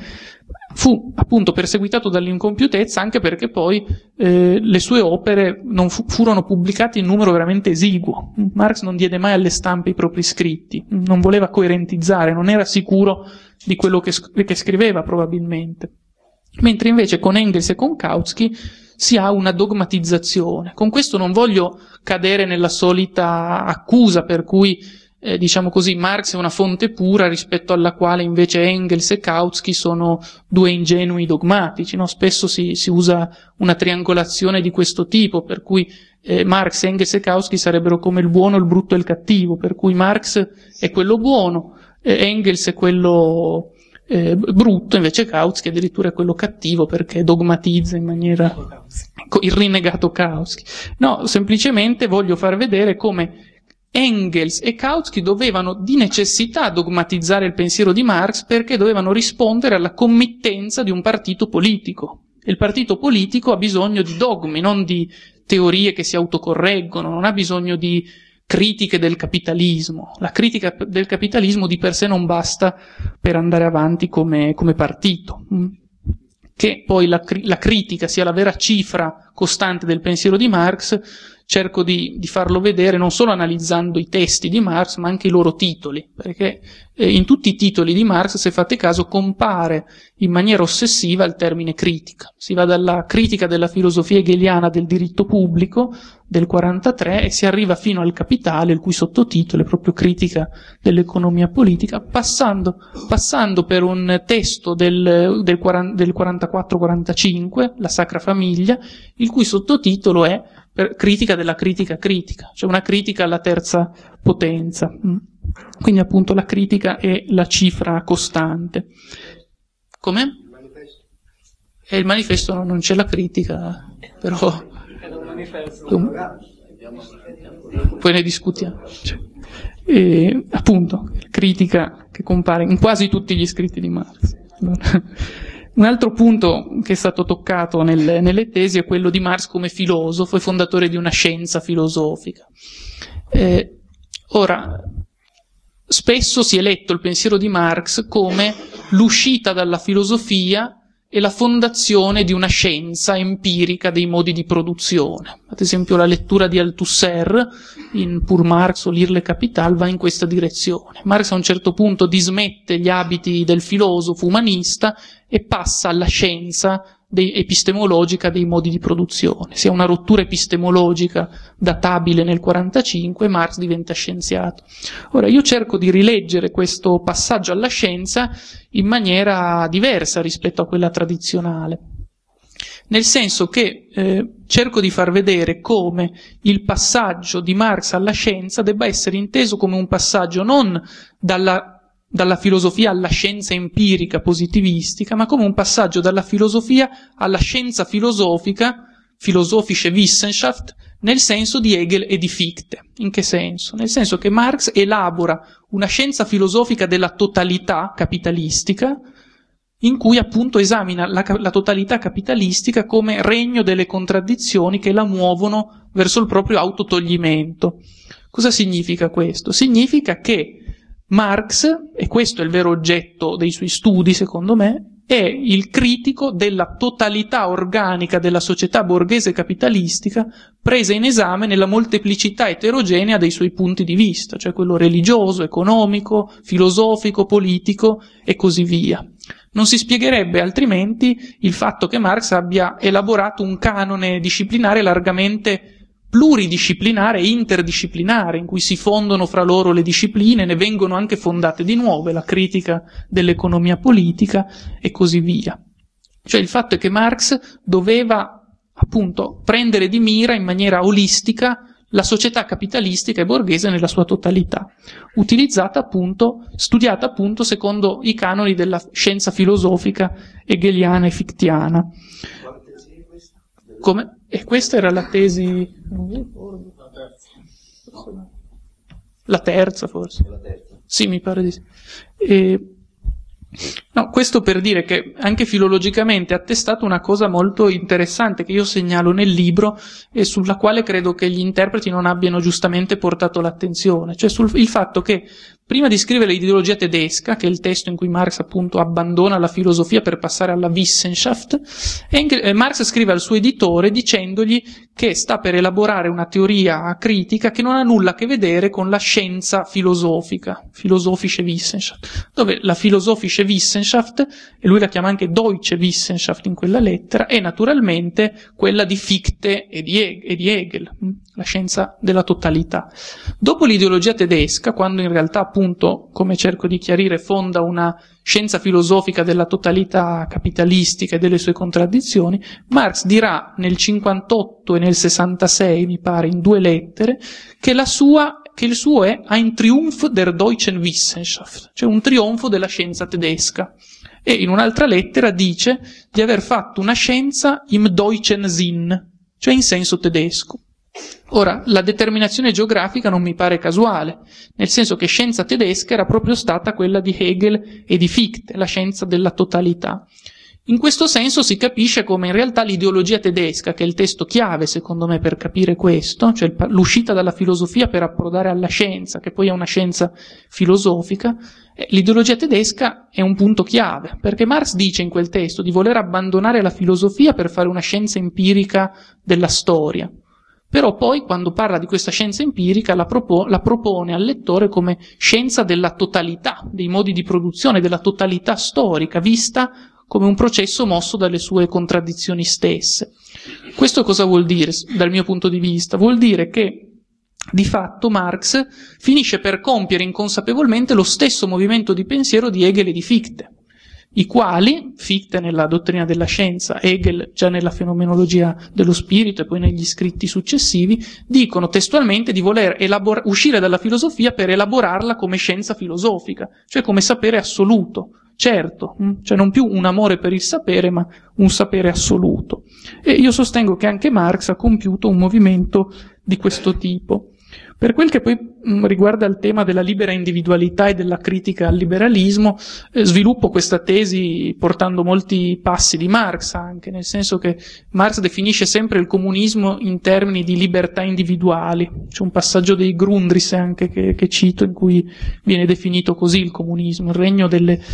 [SPEAKER 3] Fu appunto perseguitato dall'incompiutezza anche perché poi le sue opere non furono pubblicate in numero veramente esiguo. Marx non diede mai alle stampe i propri scritti, non voleva coerentizzare, non era sicuro di quello che scriveva probabilmente. Mentre invece con Engels e con Kautsky si ha una dogmatizzazione. Con questo non voglio cadere nella solita accusa per cui, diciamo così, Marx è una fonte pura rispetto alla quale invece Engels e Kautsky sono due ingenui dogmatici, no? Spesso si usa una triangolazione di questo tipo, per cui Marx, Engels e Kautsky sarebbero come il buono, il brutto e il cattivo, per cui Marx è quello buono, Engels è quello brutto, invece Kautsky addirittura è quello cattivo perché dogmatizza in maniera il rinnegato Kautsky. No, semplicemente voglio far vedere come Engels e Kautsky dovevano di necessità dogmatizzare il pensiero di Marx perché dovevano rispondere alla committenza di un partito politico. E il partito politico ha bisogno di dogmi, non di teorie che si autocorreggono, non ha bisogno di critiche del capitalismo. La critica del capitalismo di per sé non basta per andare avanti come partito. Che poi la critica sia la vera cifra costante del pensiero di Marx, cerco di farlo vedere non solo analizzando i testi di Marx, ma anche i loro titoli, perché in tutti i titoli di Marx, se fate caso, compare in maniera ossessiva il termine critica. Si va dalla critica della filosofia hegeliana del diritto pubblico del 43 e si arriva fino al Capitale, il cui sottotitolo è proprio critica dell'economia politica, passando per un testo del 44-45, la Sacra Famiglia, il cui sottotitolo è critica della critica, cioè una critica alla terza potenza. Quindi appunto la critica è la cifra costante. Come? Il manifesto non c'è la critica, però poi ne discutiamo. Appunto, critica che compare in quasi tutti gli scritti di Marx. Un altro punto che è stato toccato nelle tesi è quello di Marx come filosofo e fondatore di una scienza filosofica. Ora, spesso si è letto il pensiero di Marx come l'uscita dalla filosofia e la fondazione di una scienza empirica dei modi di produzione. Ad esempio la lettura di Althusser in Pour Marx o Lire le Capitale va in questa direzione. Marx a un certo punto dismette gli abiti del filosofo umanista e passa alla scienza epistemologica dei modi di produzione. Si ha una rottura epistemologica databile nel 45 e Marx diventa scienziato. Ora io cerco di rileggere questo passaggio alla scienza in maniera diversa rispetto a quella tradizionale, nel senso che cerco di far vedere come il passaggio di Marx alla scienza debba essere inteso come un passaggio non dalla filosofia alla scienza empirica positivistica, ma come un passaggio dalla filosofia alla scienza filosofica, philosophische Wissenschaft, nel senso di Hegel e di Fichte. In che senso? Nel senso che Marx elabora una scienza filosofica della totalità capitalistica, in cui appunto esamina la totalità capitalistica come regno delle contraddizioni che la muovono verso il proprio autotoglimento. Cosa significa questo? Significa che Marx, e questo è il vero oggetto dei suoi studi secondo me, è il critico della totalità organica della società borghese capitalistica presa in esame nella molteplicità eterogenea dei suoi punti di vista, cioè quello religioso, economico, filosofico, politico e così via. Non si spiegherebbe altrimenti il fatto che Marx abbia elaborato un canone disciplinare largamente pluridisciplinare e interdisciplinare, in cui si fondono fra loro le discipline, ne vengono anche fondate di nuove, la critica dell'economia politica e così via. Cioè il fatto è che Marx doveva appunto prendere di mira in maniera olistica la società capitalistica e borghese nella sua totalità, studiata appunto secondo i canoni della scienza filosofica hegeliana e fichteana. Come? E questa era la tesi, non mi ricordo. La terza forse. Sì, mi pare di sì. No, questo per dire che anche filologicamente è attestato una cosa molto interessante che io segnalo nel libro e sulla quale credo che gli interpreti non abbiano giustamente portato l'attenzione, cioè il fatto che prima di scrivere l'ideologia tedesca, che è il testo in cui Marx appunto abbandona la filosofia per passare alla Wissenschaft, Marx scrive al suo editore dicendogli che sta per elaborare una teoria critica che non ha nulla a che vedere con la scienza filosofica, Philosophische Wissenschaft, dove la Philosophische Wissenschaft, e lui la chiama anche Deutsche Wissenschaft in quella lettera, è naturalmente quella di Fichte e di Hegel, la scienza della totalità. Dopo l'ideologia tedesca, quando in realtà appunto, come cerco di chiarire, fonda una scienza filosofica della totalità capitalistica e delle sue contraddizioni, Marx dirà nel 58 e nel 66, mi pare, in 2 lettere, che il suo è ein Triumph der Deutschen Wissenschaft, cioè un trionfo della scienza tedesca. E in un'altra lettera dice di aver fatto una scienza im deutschen Sinn, cioè in senso tedesco. Ora, la determinazione geografica non mi pare casuale, nel senso che scienza tedesca era proprio stata quella di Hegel e di Fichte, la scienza della totalità. In questo senso si capisce come in realtà l'ideologia tedesca, che è il testo chiave secondo me per capire questo, cioè l'uscita dalla filosofia per approdare alla scienza, che poi è una scienza filosofica, l'ideologia tedesca è un punto chiave, perché Marx dice in quel testo di voler abbandonare la filosofia per fare una scienza empirica della storia. Però poi, quando parla di questa scienza empirica, la propone al lettore come scienza della totalità, dei modi di produzione, della totalità storica, vista come un processo mosso dalle sue contraddizioni stesse. Questo cosa vuol dire, dal mio punto di vista? Vuol dire che, di fatto, Marx finisce per compiere inconsapevolmente lo stesso movimento di pensiero di Hegel e di Fichte, i quali, Fichte nella dottrina della scienza, Hegel già nella fenomenologia dello spirito e poi negli scritti successivi, dicono testualmente di voler uscire dalla filosofia per elaborarla come scienza filosofica, cioè come sapere assoluto, certo, cioè non più un amore per il sapere, ma un sapere assoluto. E io sostengo che anche Marx ha compiuto un movimento di questo tipo. Per quel che poi riguarda il tema della libera individualità e della critica al liberalismo, sviluppo questa tesi portando molti passi di Marx anche, nel senso che Marx definisce sempre il comunismo in termini di libertà individuali. C'è un passaggio dei Grundrisse anche che cito in cui viene definito così il comunismo, il regno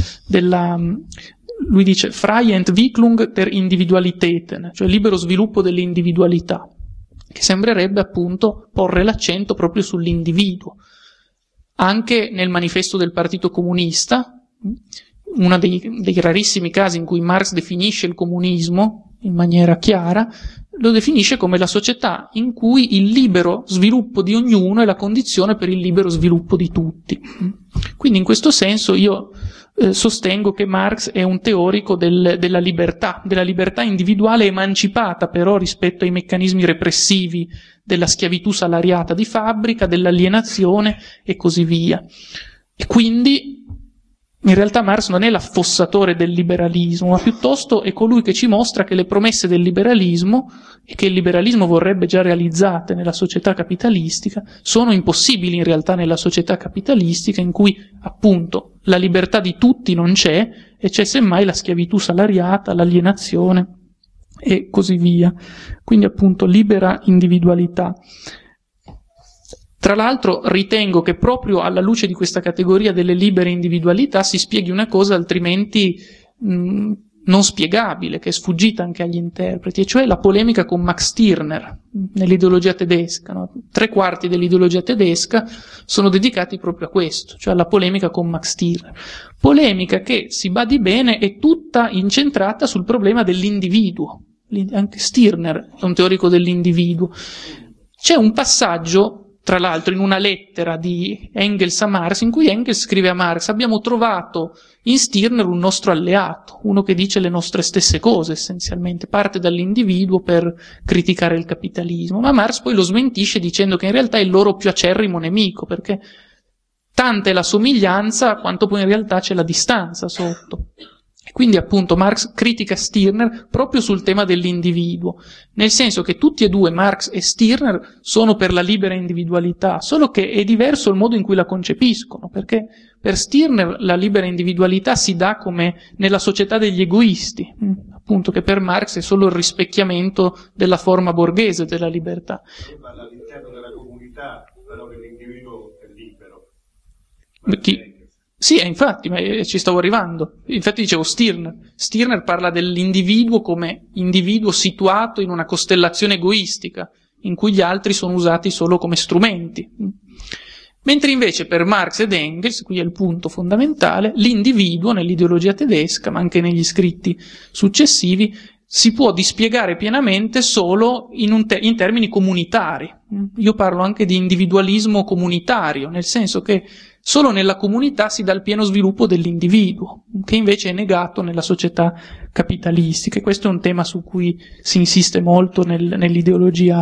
[SPEAKER 3] lui dice Freie Entwicklung der Individualitäten, cioè libero sviluppo delle individualità, che sembrerebbe appunto porre l'accento proprio sull'individuo. Anche nel manifesto del Partito Comunista, uno dei rarissimi casi in cui Marx definisce il comunismo in maniera chiara, lo definisce come la società in cui il libero sviluppo di ognuno è la condizione per il libero sviluppo di tutti. Quindi in questo senso io sostengo che Marx è un teorico della libertà individuale emancipata però rispetto ai meccanismi repressivi della schiavitù salariata di fabbrica, dell'alienazione e così via. E quindi in realtà Marx non è l'affossatore del liberalismo, ma piuttosto è colui che ci mostra che le promesse del liberalismo, e che il liberalismo vorrebbe già realizzate nella società capitalistica, sono impossibili in realtà nella società capitalistica in cui appunto la libertà di tutti non c'è e c'è semmai la schiavitù salariata, l'alienazione e così via. Quindi appunto libera individualità. Tra l'altro ritengo che proprio alla luce di questa categoria delle libere individualità si spieghi una cosa altrimenti non spiegabile, che è sfuggita anche agli interpreti, e cioè la polemica con Max Stirner nell'ideologia tedesca. No? 3/4 dell'ideologia tedesca sono dedicati proprio a questo, cioè alla polemica con Max Stirner. Polemica che, si badi bene, è tutta incentrata sul problema dell'individuo. Anche Stirner è un teorico dell'individuo. C'è un passaggio tra l'altro in una lettera di Engels a Marx, in cui Engels scrive a Marx: abbiamo trovato in Stirner un nostro alleato, uno che dice le nostre stesse cose essenzialmente, parte dall'individuo per criticare il capitalismo, ma Marx poi lo smentisce dicendo che in realtà è il loro più acerrimo nemico, perché tanta è la somiglianza quanto poi in realtà c'è la distanza sotto. E quindi appunto Marx critica Stirner proprio sul tema dell'individuo, nel senso che tutti e due, Marx e Stirner, sono per la libera individualità, solo che è diverso il modo in cui la concepiscono, perché per Stirner la libera individualità si dà come nella società degli egoisti, appunto, che per Marx è solo il rispecchiamento della forma borghese della libertà.
[SPEAKER 4] Ma all'interno della comunità, però, che l'individuo è libero.
[SPEAKER 3] Sì, infatti, ma ci stavo arrivando. Infatti dicevo Stirner parla dell'individuo come individuo situato in una costellazione egoistica, in cui gli altri sono usati solo come strumenti. Mentre invece per Marx ed Engels, qui è il punto fondamentale, l'individuo nell'ideologia tedesca, ma anche negli scritti successivi, si può dispiegare pienamente solo in termini comunitari. Io parlo anche di individualismo comunitario, nel senso che solo nella comunità si dà il pieno sviluppo dell'individuo, che invece è negato nella società capitalistica. E questo è un tema su cui si insiste molto nell'ideologia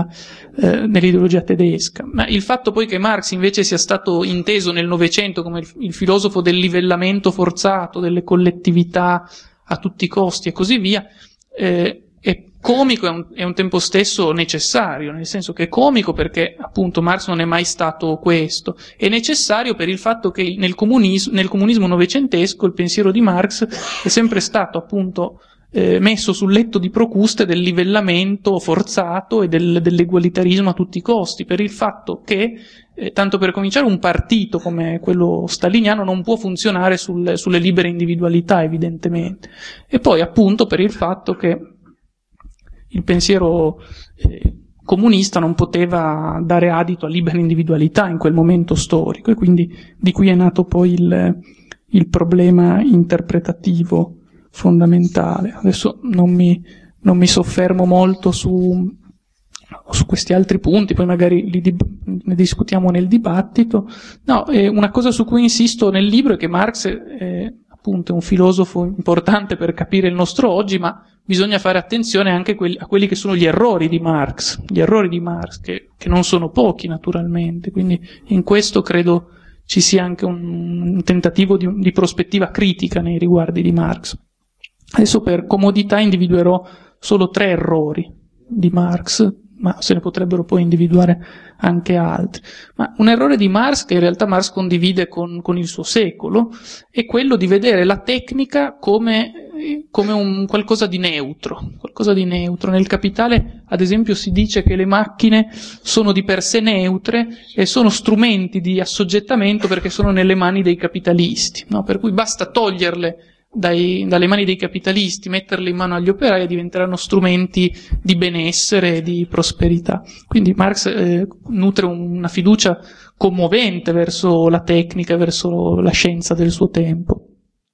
[SPEAKER 3] tedesca. Ma il fatto poi che Marx invece sia stato inteso nel Novecento come il filosofo del livellamento forzato, delle collettività a tutti i costi e così via, è comico e a un tempo stesso necessario, nel senso che è comico perché appunto Marx non è mai stato questo, è necessario per il fatto che nel comunismo novecentesco il pensiero di Marx è sempre stato appunto messo sul letto di Procuste del livellamento forzato e dell'egualitarismo a tutti i costi, per il fatto che tanto per cominciare un partito come quello staliniano non può funzionare sulle libere individualità, evidentemente, e poi appunto per il fatto che il pensiero comunista non poteva dare adito a libera individualità in quel momento storico, e quindi di qui è nato poi il problema interpretativo fondamentale. Adesso non mi soffermo molto su questi altri punti, poi magari ne discutiamo nel dibattito. No, una cosa su cui insisto nel libro è che Marx appunto è un filosofo importante per capire il nostro oggi, ma bisogna fare attenzione anche a quelli che sono gli errori di Marx, che non sono pochi naturalmente, quindi in questo credo ci sia anche un tentativo di prospettiva critica nei riguardi di Marx. Adesso per comodità individuerò solo 3 errori di Marx, ma se ne potrebbero poi individuare anche altri. Ma un errore di Marx, che in realtà Marx condivide con il suo secolo, è quello di vedere la tecnica come un qualcosa di neutro. Nel Capitale, ad esempio, si dice che le macchine sono di per sé neutre e sono strumenti di assoggettamento perché sono nelle mani dei capitalisti, no? Per cui basta toglierle dalle mani dei capitalisti, metterle in mano agli operai e diventeranno strumenti di benessere e di prosperità. Quindi Marx nutre una fiducia commovente verso la tecnica, verso la scienza del suo tempo.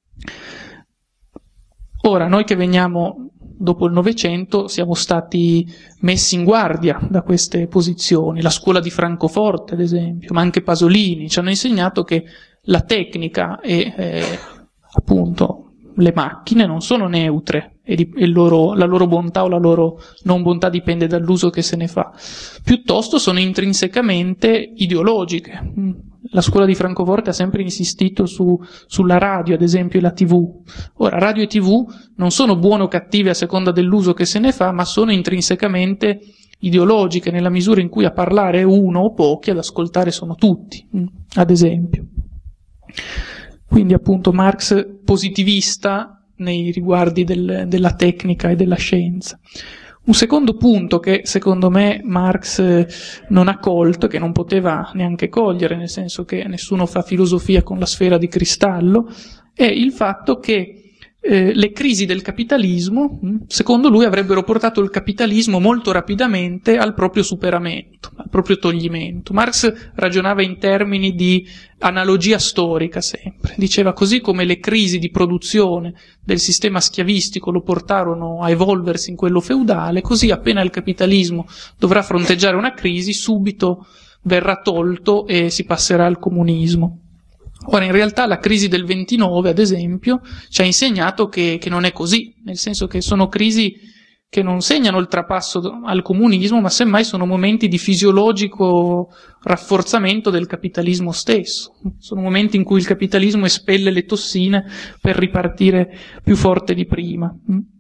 [SPEAKER 3] Ora, noi che veniamo dopo il Novecento siamo stati messi in guardia da queste posizioni. La scuola di Francoforte, ad esempio, ma anche Pasolini ci hanno insegnato che la tecnica e appunto le macchine non sono neutre e la loro bontà o la loro non bontà dipende dall'uso che se ne fa, piuttosto sono intrinsecamente ideologiche. La scuola di Francoforte ha sempre insistito sulla radio, ad esempio, e la TV. Ora, radio e TV non sono buone o cattive a seconda dell'uso che se ne fa, ma sono intrinsecamente ideologiche nella misura in cui a parlare è uno o pochi, ad ascoltare sono tutti, ad esempio. Quindi appunto Marx positivista nei riguardi della tecnica e della scienza. Un secondo punto che secondo me Marx non ha colto, che non poteva neanche cogliere, nel senso che nessuno fa filosofia con la sfera di cristallo, è il fatto che le crisi del capitalismo, secondo lui, avrebbero portato il capitalismo molto rapidamente al proprio superamento, al proprio toglimento. Marx ragionava in termini di analogia storica sempre. Diceva: così come le crisi di produzione del sistema schiavistico lo portarono a evolversi in quello feudale, così appena il capitalismo dovrà fronteggiare una crisi, subito verrà tolto e si passerà al comunismo. Ora, in realtà la crisi del 29, ad esempio, ci ha insegnato che non è così, nel senso che sono crisi che non segnano il trapasso al comunismo, ma semmai sono momenti di fisiologico rafforzamento del capitalismo stesso. Sono momenti in cui il capitalismo espelle le tossine per ripartire più forte di prima.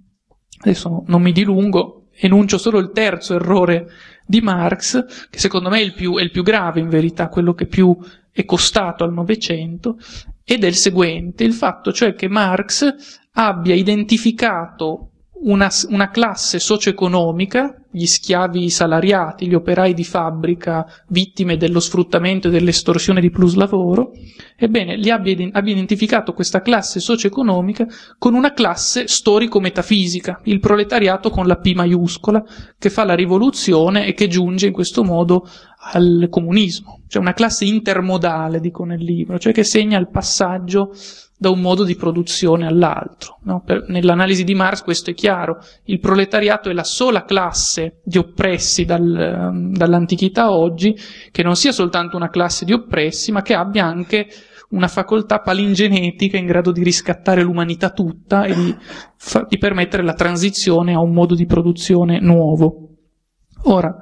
[SPEAKER 3] Adesso non mi dilungo, enuncio solo il terzo errore di Marx, che secondo me è il più grave in verità, quello che più è costato al Novecento, ed è il seguente: il fatto cioè che Marx abbia identificato una classe socio-economica, gli schiavi salariati, gli operai di fabbrica vittime dello sfruttamento e dell'estorsione di plus lavoro, ebbene abbia identificato questa classe socio-economica con una classe storico-metafisica, il proletariato con la P maiuscola, che fa la rivoluzione e che giunge in questo modo al comunismo, cioè una classe intermodale, dico nel libro, cioè che segna il passaggio da un modo di produzione all'altro. No? Nell'analisi di Marx questo è chiaro: il proletariato è la sola classe di oppressi dall'antichità a oggi che non sia soltanto una classe di oppressi, ma che abbia anche una facoltà palingenetica in grado di riscattare l'umanità tutta e di permettere la transizione a un modo di produzione nuovo. Ora,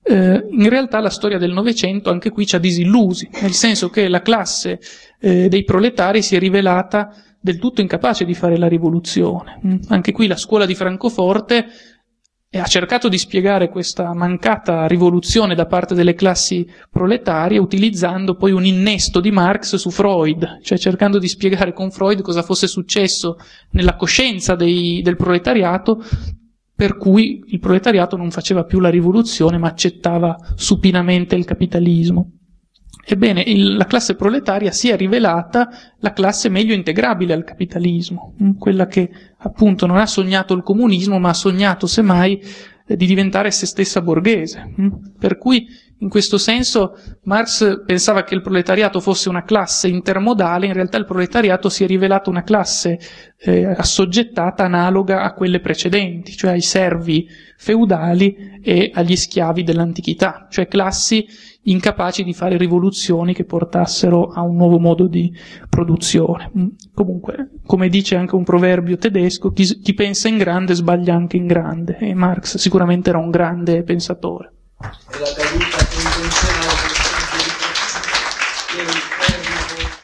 [SPEAKER 3] in realtà la storia del Novecento anche qui ci ha disillusi, nel senso che la classe dei proletari si è rivelata del tutto incapace di fare la rivoluzione. Anche qui la scuola di Francoforte ha cercato di spiegare questa mancata rivoluzione da parte delle classi proletarie utilizzando poi un innesto di Marx su Freud, cioè cercando di spiegare con Freud cosa fosse successo nella coscienza del proletariato, per cui il proletariato non faceva più la rivoluzione ma accettava supinamente il capitalismo. Ebbene, la classe proletaria si è rivelata la classe meglio integrabile al capitalismo, quella che appunto non ha sognato il comunismo ma ha sognato semmai di diventare se stessa borghese. Per cui in questo senso Marx pensava che il proletariato fosse una classe intermodale, in realtà il proletariato si è rivelato una classe assoggettata analoga a quelle precedenti, cioè ai servi feudali e agli schiavi dell'antichità, cioè classi incapaci di fare rivoluzioni che portassero a un nuovo modo di produzione. Comunque, come dice anche un proverbio tedesco, chi pensa in grande sbaglia anche in grande, e Marx sicuramente era un grande pensatore.